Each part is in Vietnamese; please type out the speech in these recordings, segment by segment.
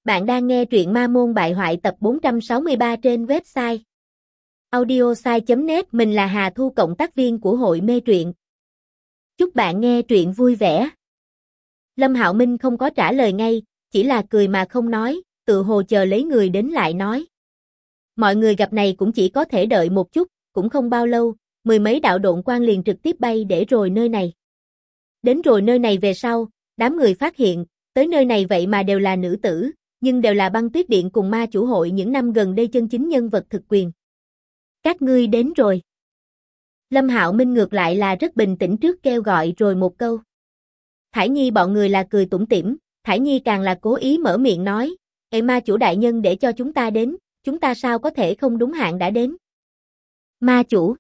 Bạn đang nghe truyện Ma Môn Bại Hoại tập 463 trên website audiosai.net. Mình là Hà Thu, cộng tác viên của hội mê truyện. Chúc bạn nghe truyện vui vẻ. Lâm Hạo Minh không có trả lời ngay, chỉ là cười mà không nói, tự hồ chờ lấy người đến lại nói. Mọi người gặp này cũng chỉ có thể đợi một chút, cũng không bao lâu, mười mấy đạo độn quang liền trực tiếp bay để rồi nơi này. Đến rồi nơi này về sau, đám người phát hiện, tới nơi này vậy mà đều là nữ tử, nhưng đều là Băng Tuyết Điện cùng ma chủ hội những năm gần đây chân chính nhân vật thực quyền. Các ngươi đến rồi. Lâm Hạo Minh ngược lại là rất bình tĩnh trước kêu gọi rồi một câu. Thải Nhi bọn người là cười tủm tỉm, Thải Nhi càng là cố ý mở miệng nói, "Ê ma chủ đại nhân để cho chúng ta đến, chúng ta sao có thể không đúng hạn đã đến." Ma chủ.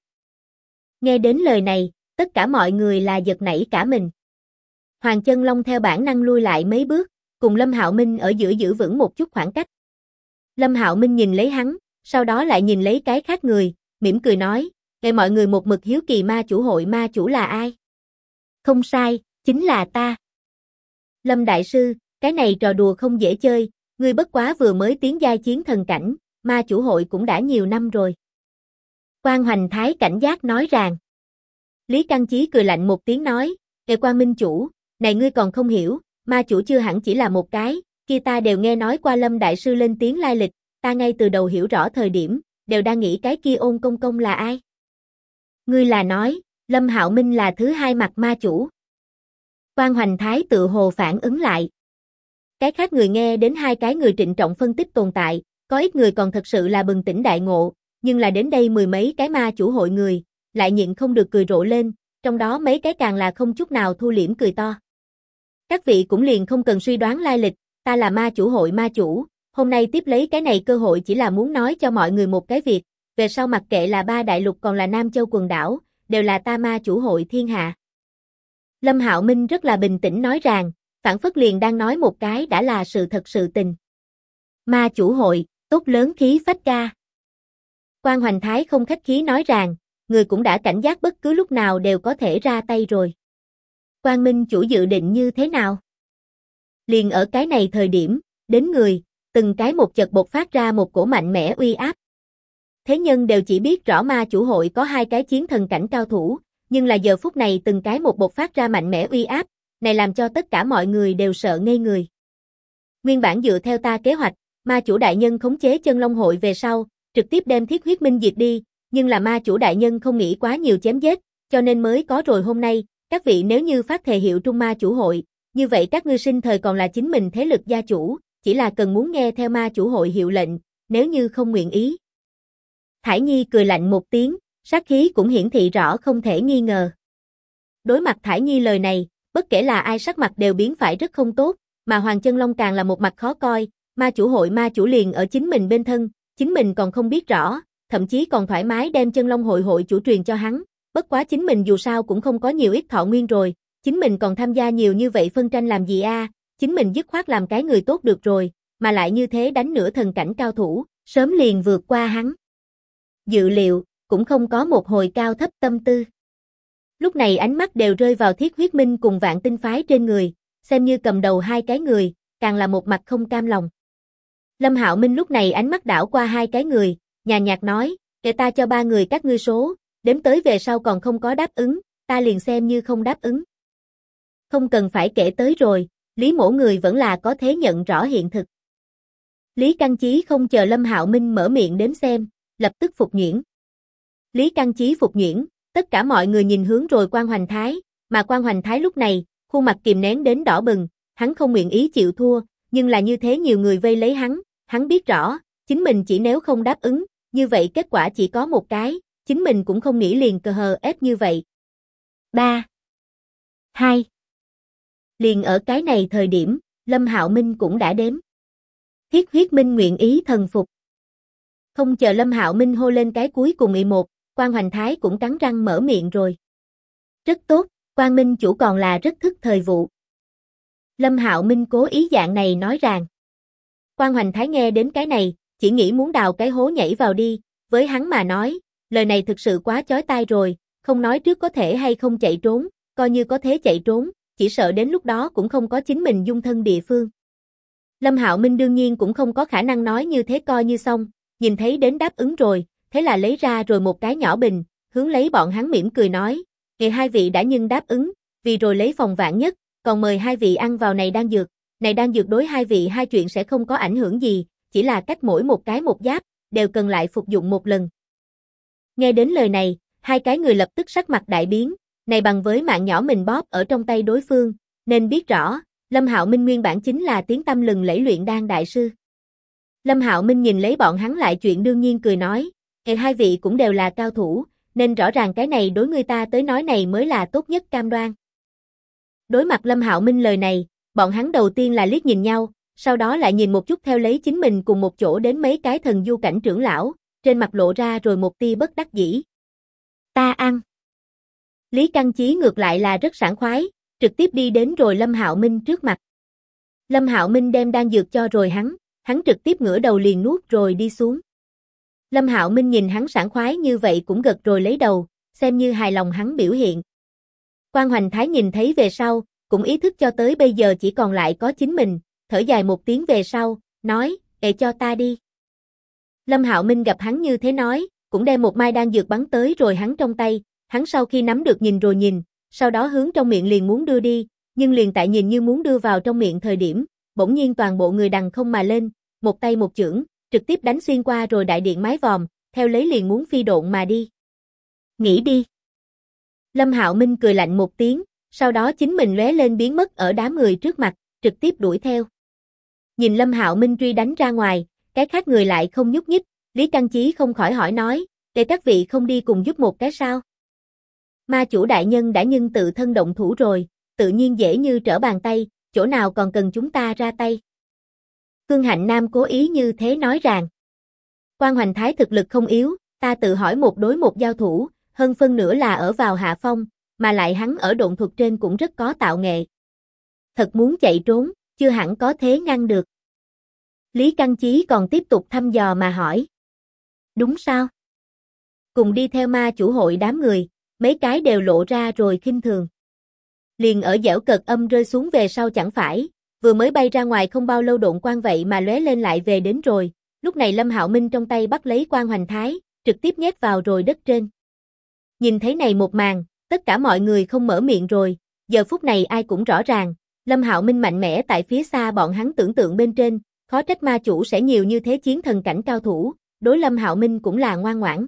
Nghe đến lời này, tất cả mọi người là giật nảy cả mình. Hoàng Chân Long theo bản năng lui lại mấy bước, cùng Lâm Hạo Minh ở giữa giữ vững một chút khoảng cách. Lâm Hạo Minh nhìn lấy hắn, sau đó lại nhìn lấy cái khác người, mỉm cười nói, "Nghe mọi người một mực hiếu kỳ ma chủ hội ma chủ là ai?" "Không sai, chính là ta." "Lâm đại sư, cái này trò đùa không dễ chơi, ngươi bất quá vừa mới tiến giai chiến thần cảnh, ma chủ hội cũng đã nhiều năm rồi." Quan Hoành Thái cảnh giác nói rằng. Lý Căng Chí cười lạnh một tiếng nói, "Ê Quan Minh chủ, này ngươi còn không hiểu, ma chủ chưa hẳn chỉ là một cái, kia ta đều nghe nói qua Lâm đại sư lên tiếng lai lịch, ta ngay từ đầu hiểu rõ thời điểm, đều đang nghĩ cái kia Ôn công công là ai." "Ngươi là nói, Lâm Hạo Minh là thứ hai mặt ma chủ?" Quan Hoành Thái tự hồ phản ứng lại. Cái khác người nghe đến hai cái người trịnh trọng phân tích tồn tại, có ít người còn thật sự là bừng tỉnh đại ngộ, nhưng là đến đây mười mấy cái ma chủ hội người, lại nhịn không được cười rộ lên, trong đó mấy cái càng là không chút nào thu liễm cười to. "Các vị cũng liền không cần suy đoán lai lịch, ta là ma chủ hội ma chủ, hôm nay tiếp lấy cái này cơ hội chỉ là muốn nói cho mọi người một cái việc, về sau mặc kệ là ba đại lục còn là Nam Châu quần đảo, đều là ta ma chủ hội thiên hạ." Lâm Hạo Minh rất là bình tĩnh nói rằng, phảng phất liền đang nói một cái đã là sự thật sự tình. "Ma chủ hội, tốt lớn khí phách ca." Quan Hoành Thái không khách khí nói rằng, người cũng đã cảnh giác bất cứ lúc nào đều có thể ra tay rồi. "Quan Minh chủ dự định như thế nào?" Liền ở cái này thời điểm, đến người, từng cái một chợt bộc phát ra một cổ mạnh mẽ uy áp. Thế nhân đều chỉ biết rõ ma chủ hội có hai cái chiến thần cảnh cao thủ, nhưng là giờ phút này từng cái một bộc phát ra mạnh mẽ uy áp, này làm cho tất cả mọi người đều sợ ngây người. Nguyên bản dựa theo ta kế hoạch, ma chủ đại nhân khống chế Chân Long hội về sau, trực tiếp đem Thiết Huyết Minh diệt đi, nhưng là ma chủ đại nhân không nghĩ quá nhiều chém giết, cho nên mới có rồi hôm nay, các vị nếu như phát thề hiệu trung ma chủ hội, như vậy các ngươi sinh thời còn là chính mình thế lực gia chủ, chỉ là cần muốn nghe theo ma chủ hội hiệu lệnh, nếu như không nguyện ý." Thải Nhi cười lạnh một tiếng, sát khí cũng hiển thị rõ không thể nghi ngờ. Đối mặt Thải Nhi lời này, bất kể là ai sắc mặt đều biến phải rất không tốt, mà Hoàng Chân Long càng là một mặt khó coi, ma chủ hội ma chủ liền ở chính mình bên thân, chính mình còn không biết rõ, thậm chí còn thoải mái đem Chân Long hội hội chủ truyền cho hắn, bất quá chính mình dù sao cũng không có nhiều ít thọ nguyên rồi, chính mình còn tham gia nhiều như vậy phân tranh làm gì a, chính mình dứt khoát làm cái người tốt được rồi, mà lại như thế đánh nửa thần cảnh cao thủ, sớm liền vượt qua hắn. Dự liệu, cũng không có một hồi cao thấp tâm tư. Lúc này ánh mắt đều rơi vào Thiết Huyết Minh cùng Vạn Tinh phái trên người, xem như cầm đầu hai cái người, càng là một mặt không cam lòng. Lâm Hạo Minh lúc này ánh mắt đảo qua hai cái người, nhàn nhạt nói, "Để ta cho ba người các ngươi số, đếm tới về sau còn không có đáp ứng, ta liền xem như không đáp ứng." "Không cần phải kể tới rồi, Lý mỗ người vẫn là có thế nhận rõ hiện thực." Lý Căng Chí không chờ Lâm Hạo Minh mở miệng đếm xem, lập tức phục nhuyễn. Lý Căng Chí phục nhuyễn, tất cả mọi người nhìn hướng rồi Quan Hoành Thái, mà Quan Hoành Thái lúc này, khuôn mặt kìm nén đến đỏ bừng, hắn không nguyện ý chịu thua, nhưng là như thế nhiều người vây lấy hắn biết rõ, chính mình chỉ nếu không đáp ứng, như vậy kết quả chỉ có một cái, chính mình cũng không nghĩ liền cờ hờ ép như vậy. 3, 2. Liền ở cái này thời điểm, Lâm Hạo Minh cũng đã đếm. Thiết Huyết Minh nguyện ý thần phục. Không chờ Lâm Hạo Minh hô lên cái cuối cùng một, Quan Hoành Thái cũng cắn răng mở miệng rồi. "Rất tốt, Quan Minh chủ còn là rất thức thời vụ." Lâm Hạo Minh cố ý dạng này nói rằng. Quan Hoành Thái nghe đến cái này, chỉ nghĩ muốn đào cái hố nhảy vào đi, với hắn mà nói, lời này thực sự quá chói tai rồi, không nói trước có thể hay không chạy trốn, coi như có thế chạy trốn, chỉ sợ đến lúc đó cũng không có chính mình dung thân địa phương. Lâm Hạo Minh đương nhiên cũng không có khả năng nói như thế coi như xong, nhìn thấy đến đáp ứng rồi, thế là lấy ra rồi một cái nhỏ bình, hướng lấy bọn hắn mỉm cười nói, "Ngày hai vị đã nhưng đáp ứng, vì rồi lấy phòng vạn nhất, còn mời hai vị ăn vào này đan dược đối hai vị hai chuyện sẽ không có ảnh hưởng gì, chỉ là cách mỗi một cái một giáp, đều cần lại phục dụng một lần." Nghe đến lời này, hai cái người lập tức sắc mặt đại biến, này bằng với mạng nhỏ mình bóp ở trong tay đối phương, nên biết rõ, Lâm Hạo Minh nguyên bản chính là tiếng tăm lừng lẫy luyện đan đại sư. Lâm Hạo Minh nhìn lấy bọn hắn lại chuyện đương nhiên cười nói, hai vị cũng đều là cao thủ, nên rõ ràng cái này đối người ta tới nói này mới là tốt nhất cam đoan. Đối mặt Lâm Hạo Minh lời này, bọn hắn đầu tiên là liếc nhìn nhau, sau đó lại nhìn một chút theo lấy chính mình cùng một chỗ đến mấy cái thần du cảnh trưởng lão, trên mặt lộ ra rồi một tia bất đắc dĩ. Ta ăn. Lý Căn Chí ngược lại là rất sảng khoái, trực tiếp đi đến rồi Lâm Hạo Minh trước mặt. Lâm Hạo Minh đem đan dược cho rồi hắn trực tiếp ngửa đầu liền nuốt rồi đi xuống. Lâm Hạo Minh nhìn hắn sảng khoái như vậy cũng gật rồi lấy đầu, xem như hài lòng hắn biểu hiện. Quan Hoành Thái nhìn thấy về sau, cũng ý thức cho tới bây giờ chỉ còn lại có chính mình, thở dài một tiếng về sau, nói, cho ta đi. Lâm Hạo Minh gặp hắn như thế nói, cũng đem một mai đan dược bắn tới rồi hắn trong tay, hắn sau khi nắm được nhìn rồi nhìn, sau đó hướng trong miệng liền muốn đưa đi, nhưng liền tại nhìn như muốn đưa vào trong miệng thời điểm, bỗng nhiên toàn bộ người đằng không mà lên, một tay một chưởng, trực tiếp đánh xuyên qua rồi đại điện mái vòm, theo lấy liền muốn phi độn mà đi. Nghĩ đi. Lâm Hạo Minh cười lạnh một tiếng, sau đó chính mình lóe lên biến mất ở đám người trước mặt, trực tiếp đuổi theo. Nhìn Lâm Hạo Minh truy đánh ra ngoài, cái khác người lại không nhúc nhích, Lý Căn Chí không khỏi hỏi nói, để các vị không đi cùng giúp một cái sao? Ma chủ đại nhân đã nhưng tự thân động thủ rồi, tự nhiên dễ như trở bàn tay, chỗ nào còn cần chúng ta ra tay. Khương Hạnh Nam cố ý như thế nói rằng, Quan Hoành Thái thực lực không yếu, ta tự hỏi một đối một giao thủ, hơn phân nửa là ở vào hạ phong, mà lại hắn ở độn thuật trên cũng rất có tạo nghệ. Thật muốn chạy trốn, chưa hẳn có thế ngăn được. Lý Căn Chí còn tiếp tục thăm dò mà hỏi. Đúng sao? Cùng đi theo ma chủ hội đám người, mấy cái đều lộ ra rồi khinh thường. Liền ở dẻo cợt âm rơi xuống về sau chẳng phải, vừa mới bay ra ngoài không bao lâu độn quang vậy mà lóe lên lại về đến rồi, lúc này Lâm Hạo Minh trong tay bắt lấy Quan Hoành Thái, trực tiếp nhét vào rồi đất trên. Nhìn thấy này một màn, tất cả mọi người không mở miệng rồi, giờ phút này ai cũng rõ ràng, Lâm Hạo Minh mạnh mẽ tại phía xa bọn hắn tưởng tượng bên trên, khó trách ma chủ sẽ nhiều như thế chiến thần cảnh cao thủ, đối Lâm Hạo Minh cũng là ngoan ngoãn.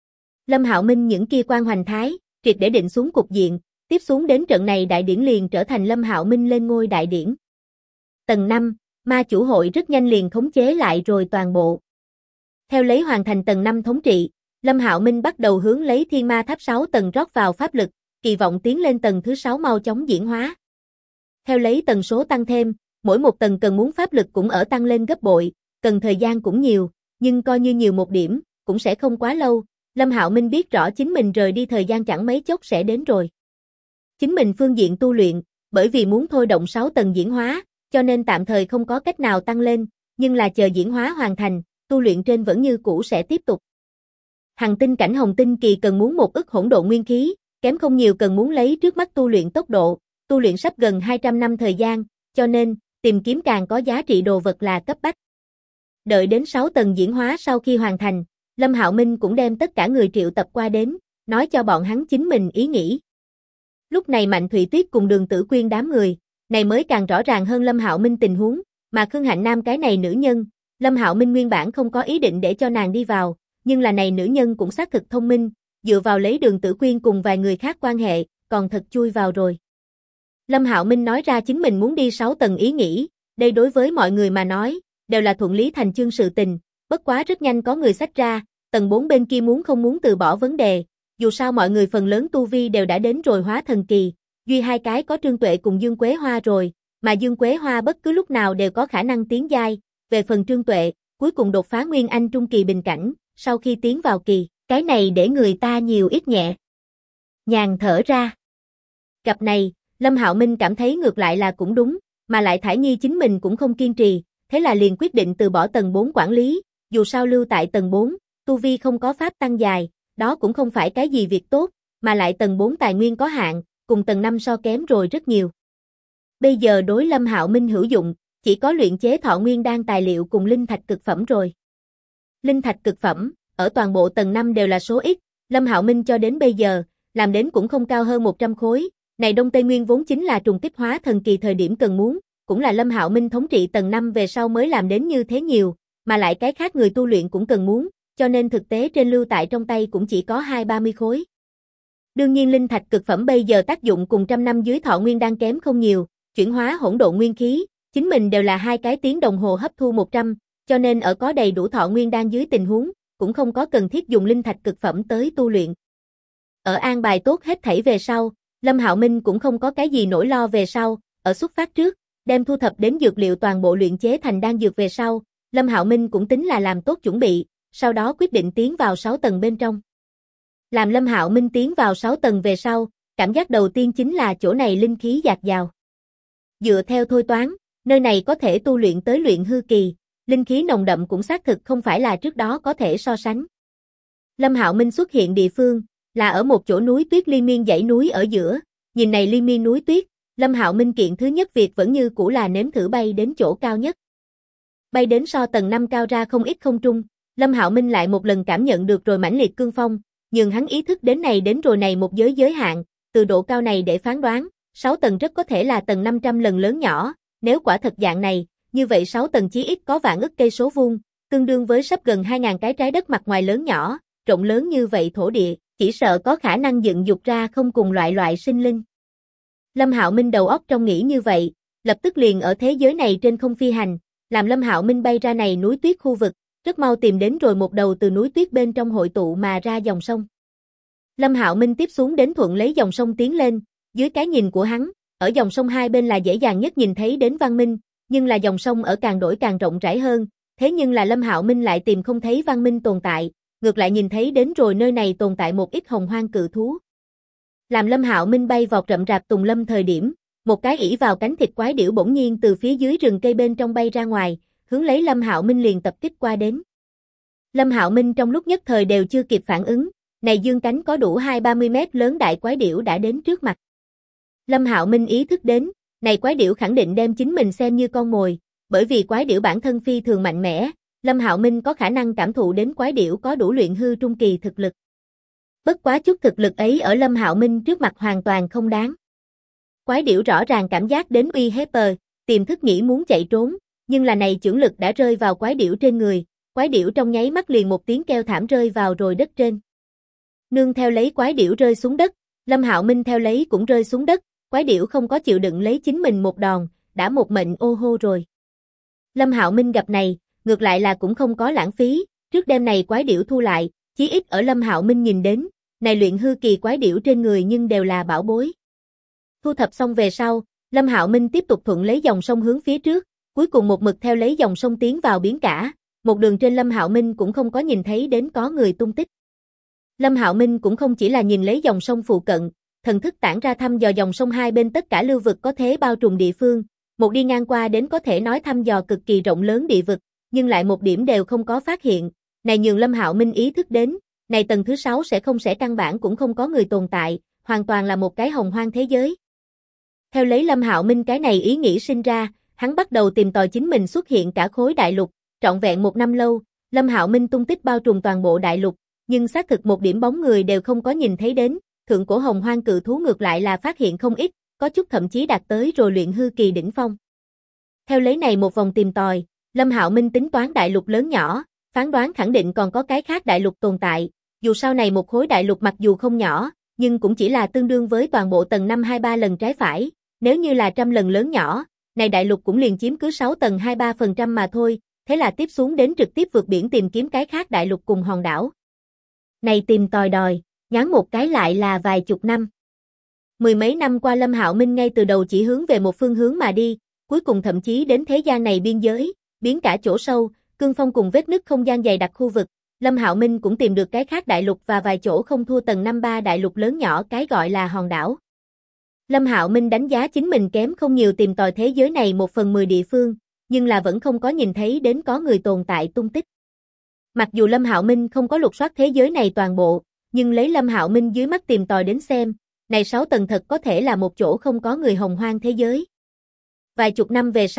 Lâm Hạo Minh những kia Quan Hoành Thái, triệt để định xuống cục diện, tiếp xuống đến trận này đại điển liền trở thành Lâm Hạo Minh lên ngôi đại điển. Tầng 5, ma chủ hội rất nhanh liền khống chế lại rồi toàn bộ. Theo lấy hoàn thành tầng 5 thống trị, Lâm Hạo Minh bắt đầu hướng lấy Thiên Ma Tháp 6 tầng rót vào pháp lực, kỳ vọng tiến lên tầng thứ 6 mau chóng diễn hóa. Theo lấy tần số tăng thêm, mỗi một tầng cần muốn pháp lực cũng ở tăng lên gấp bội, cần thời gian cũng nhiều, nhưng coi như nhiều một điểm, cũng sẽ không quá lâu. Lâm Hạo Minh biết rõ chính mình rời đi thời gian chẳng mấy chốc sẽ đến rồi. Chính mình phương diện tu luyện, bởi vì muốn thôi động 6 tầng diễn hóa, cho nên tạm thời không có cách nào tăng lên, nhưng là chờ diễn hóa hoàn thành, tu luyện trên vẫn như cũ sẽ tiếp tục. Hằng tinh cảnh hồng tinh kỳ cần muốn 1 ức hỗn độn nguyên khí, kém không nhiều cần muốn lấy trước mắt tu luyện tốc độ, tu luyện sắp gần 200 năm thời gian, cho nên, tìm kiếm càng có giá trị đồ vật là cấp bách. Đợi đến 6 tầng diễn hóa sau khi hoàn thành, Lâm Hạo Minh cũng đem tất cả người triệu tập qua đến, nói cho bọn hắn chính mình ý nghĩ. Lúc này Mạnh Thụy Tuyết cùng Đường Tử Quyên đám người, này mới càng rõ ràng hơn Lâm Hạo Minh tình huống, mà Khương Hạnh Nam cái này nữ nhân, Lâm Hạo Minh nguyên bản không có ý định để cho nàng đi vào, nhưng là này nữ nhân cũng xác thực thông minh, dựa vào lấy Đường Tử Quyên cùng vài người khác quan hệ, còn thật chui vào rồi. Lâm Hạo Minh nói ra chính mình muốn đi 6 tầng ý nghĩ, đây đối với mọi người mà nói, đều là thuận lý thành chương sự tình, bất quá rất nhanh có người xách ra, tầng 4 bên kia muốn không muốn từ bỏ vấn đề, dù sao mọi người phần lớn tu vi đều đã đến rồi hóa thần kỳ, duy hai cái có Trương Tuệ cùng Dương Quế Hoa rồi, mà Dương Quế Hoa bất cứ lúc nào đều có khả năng tiến giai, về phần Trương Tuệ, cuối cùng đột phá Nguyên Anh trung kỳ bình cảnh, sau khi tiến vào kỳ, cái này để người ta nhiều ít nhẹ nhàng thở ra. Gặp này, Lâm Hạo Minh cảm thấy ngược lại là cũng đúng, mà lại Thải Nhi chính mình cũng không kiên trì, thế là liền quyết định từ bỏ tầng 4 quản lý, dù sao lưu tại tầng 4, tu vi không có pháp tăng dài, đó cũng không phải cái gì việc tốt, mà lại tầng 4 tài nguyên có hạn, cùng tầng 5 so kém rồi rất nhiều. Bây giờ đối Lâm Hạo Minh hữu dụng, chỉ có luyện chế thọ nguyên đan tài liệu cùng linh thạch cực phẩm rồi. Linh thạch cực phẩm, ở toàn bộ tầng 5 đều là số ít, Lâm Hạo Minh cho đến bây giờ, làm đến cũng không cao hơn 100 khối, này Đông Tây Nguyên vốn chính là trùng kích hóa thần kỳ thời điểm cần muốn, cũng là Lâm Hạo Minh thống trị tầng 5 về sau mới làm đến như thế nhiều, mà lại cái khác người tu luyện cũng cần muốn, cho nên thực tế trên lưu tại trong tay cũng chỉ có 20-30 khối. Đương nhiên linh thạch cực phẩm bây giờ tác dụng cùng trăm năm dưới thọ nguyên đan kém không nhiều, chuyển hóa hỗn độn nguyên khí, chính mình đều là 2 cái tiếng đồng hồ hấp thu 100, cho nên ở có đầy đủ thọ nguyên đan dưới tình huống, cũng không có cần thiết dùng linh thạch cực phẩm tới tu luyện. Ở an bài tốt hết thảy về sau, Lâm Hạo Minh cũng không có cái gì nỗi lo về sau, ở xuất phát trước, đem thu thập đến dược liệu toàn bộ luyện chế thành đan dược về sau, Lâm Hạo Minh cũng tính là làm tốt chuẩn bị, sau đó quyết định tiến vào 6 tầng bên trong. Làm Lâm Hạo Minh tiến vào 6 tầng về sau, cảm giác đầu tiên chính là chỗ này linh khí dạt dào. Dựa theo thôi toán, nơi này có thể tu luyện tới luyện hư kỳ, linh khí nồng đậm cũng xác thực không phải là trước đó có thể so sánh. Lâm Hạo Minh xuất hiện địa phương, là ở một chỗ núi tuyết liên miên dãy núi ở giữa, nhìn này liên miên núi tuyết, Lâm Hạo Minh kiện thứ nhất việc vẫn như cũ là nếm thử bay đến chỗ cao nhất. Bay đến so tầng 5 cao ra không ít không trung, Lâm Hạo Minh lại một lần cảm nhận được rồi mãnh liệt cương phong, nhưng hắn ý thức đến này đến rồi này một giới hạn, từ độ cao này để phán đoán, 6 tầng rất có thể là tầng 500 lần lớn nhỏ, nếu quả thật dạng này, như vậy 6 tầng chí ít có vạn ức cây số vuông, tương đương với sắp gần 2000 cái trái đất mặt ngoài lớn nhỏ, rộng lớn như vậy thổ địa, chỉ sợ có khả năng dựng dục ra không cùng loại sinh linh. Lâm Hạo Minh đầu óc trong nghĩ như vậy, lập tức liền ở thế giới này trên không phi hành, làm Lâm Hạo Minh bay ra này núi tuyết khu vực, rất mau tìm đến rồi một đầu từ núi tuyết bên trong hội tụ mà ra dòng sông. Lâm Hạo Minh tiếp xuống đến thuận lấy dòng sông tiến lên, dưới cái nhìn của hắn, ở dòng sông hai bên là dễ dàng nhất nhìn thấy đến văn minh, nhưng là dòng sông ở càng đổi càng rộng rãi hơn, thế nhưng là Lâm Hạo Minh lại tìm không thấy văn minh tồn tại, ngược lại nhìn thấy đến rồi nơi này tồn tại một ít hồng hoang cự thú. Làm Lâm Hạo Minh bay vọt rậm rạp tùng lâm thời điểm, một cái ỷ vào cánh thịt quái điểu bỗng nhiên từ phía dưới rừng cây bên trong bay ra ngoài, hướng lấy Lâm Hạo Minh liền tập kích qua đến. Lâm Hạo Minh trong lúc nhất thời đều chưa kịp phản ứng, này dương cánh có đủ 20-30 mét lớn đại quái điểu đã đến trước mặt. Lâm Hạo Minh ý thức đến, này quái điểu khẳng định đem chính mình xem như con mồi, bởi vì quái điểu bản thân phi thường mạnh mẽ, Lâm Hạo Minh có khả năng cảm thụ đến quái điểu có đủ luyện hư trung kỳ thực lực. Bất quá chút thực lực ấy ở Lâm Hạo Minh trước mặt hoàn toàn không đáng. Quái điểu rõ ràng cảm giác đến uy hiếp, tiềm thức nghĩ muốn chạy trốn, nhưng là này chưởng lực đã rơi vào quái điểu trên người, quái điểu trong nháy mắt liền một tiếng kêu thảm rơi vào rồi đất trên. Nương theo lấy quái điểu rơi xuống đất, Lâm Hạo Minh theo lấy cũng rơi xuống đất, quái điểu không có chịu đựng lấy chính mình một đòn, đã một mệnh ô hô rồi. Lâm Hạo Minh gặp này, ngược lại là cũng không có lãng phí, trước đêm này quái điểu thu lại, chí ít ở Lâm Hạo Minh nhìn đến, này luyện hư kỳ quái điểu trên người nhưng đều là bảo bối. Thu thập xong về sau, Lâm Hạo Minh tiếp tục thuận lấy dòng sông hướng phía trước, cuối cùng một mực theo lấy dòng sông tiến vào biển cả, một đường trên Lâm Hạo Minh cũng không có nhìn thấy đến có người tung tích. Lâm Hạo Minh cũng không chỉ là nhìn lấy dòng sông phụ cận, thần thức tản ra thăm dò dòng sông hai bên tất cả lưu vực có thế bao trùm địa phương, một đi ngang qua đến có thể nói thăm dò cực kỳ rộng lớn địa vực, nhưng lại một điểm đều không có phát hiện, này nhường Lâm Hạo Minh ý thức đến, này tầng thứ 6 sẽ căn bản cũng không có người tồn tại, hoàn toàn là một cái hồng hoang thế giới. Theo lấy Lâm Hạo Minh cái này ý nghĩ sinh ra, hắn bắt đầu tìm tòi chính mình xuất hiện cả khối đại lục, trọn vẹn một năm lâu, Lâm Hạo Minh tung tích bao trùm toàn bộ đại lục, nhưng xác thực một điểm bóng người đều không có nhìn thấy đến, thượng cổ hồng hoang cự thú ngược lại là phát hiện không ít, có chút thậm chí đạt tới rồi luyện hư kỳ đỉnh phong. Theo lấy này một vòng tìm tòi, Lâm Hạo Minh tính toán đại lục lớn nhỏ, phán đoán khẳng định còn có cái khác đại lục tồn tại, dù sau này một khối đại lục mặc dù không nhỏ, nhưng cũng chỉ là tương đương với toàn bộ tầng 5 2-3 lần trái phải, nếu như là trăm lần lớn nhỏ, này đại lục cũng liền chiếm cứ 6 tầng 2-3% mà thôi, thế là tiếp xuống đến trực tiếp vượt biển tìm kiếm cái khác đại lục cùng hòn đảo. Này tìm tòi đòi, nhoáng một cái lại là vài chục năm. Mười mấy năm qua Lâm Hạo Minh ngay từ đầu chỉ hướng về một phương hướng mà đi, cuối cùng thậm chí đến thế gian này biên giới, biến cả chỗ sâu, cương phong cùng vết nứt không gian dày đặc khu vực, Lâm Hạo Minh cũng tìm được cái khác đại lục và vài chỗ không thua tầng 5-3 đại lục lớn nhỏ cái gọi là hòn đảo. Lâm Hạo Minh đánh giá chính mình kém không nhiều tìm tòi thế giới này 1/10 địa phương, nhưng là vẫn không có nhìn thấy đến có người tồn tại tung tích. Mặc dù Lâm Hạo Minh không có lục soát thế giới này toàn bộ, nhưng lấy Lâm Hạo Minh dưới mắt tìm tòi đến xem, này 6 tầng thật có thể là một chỗ không có người hồng hoang thế giới. Vài chục năm về sau,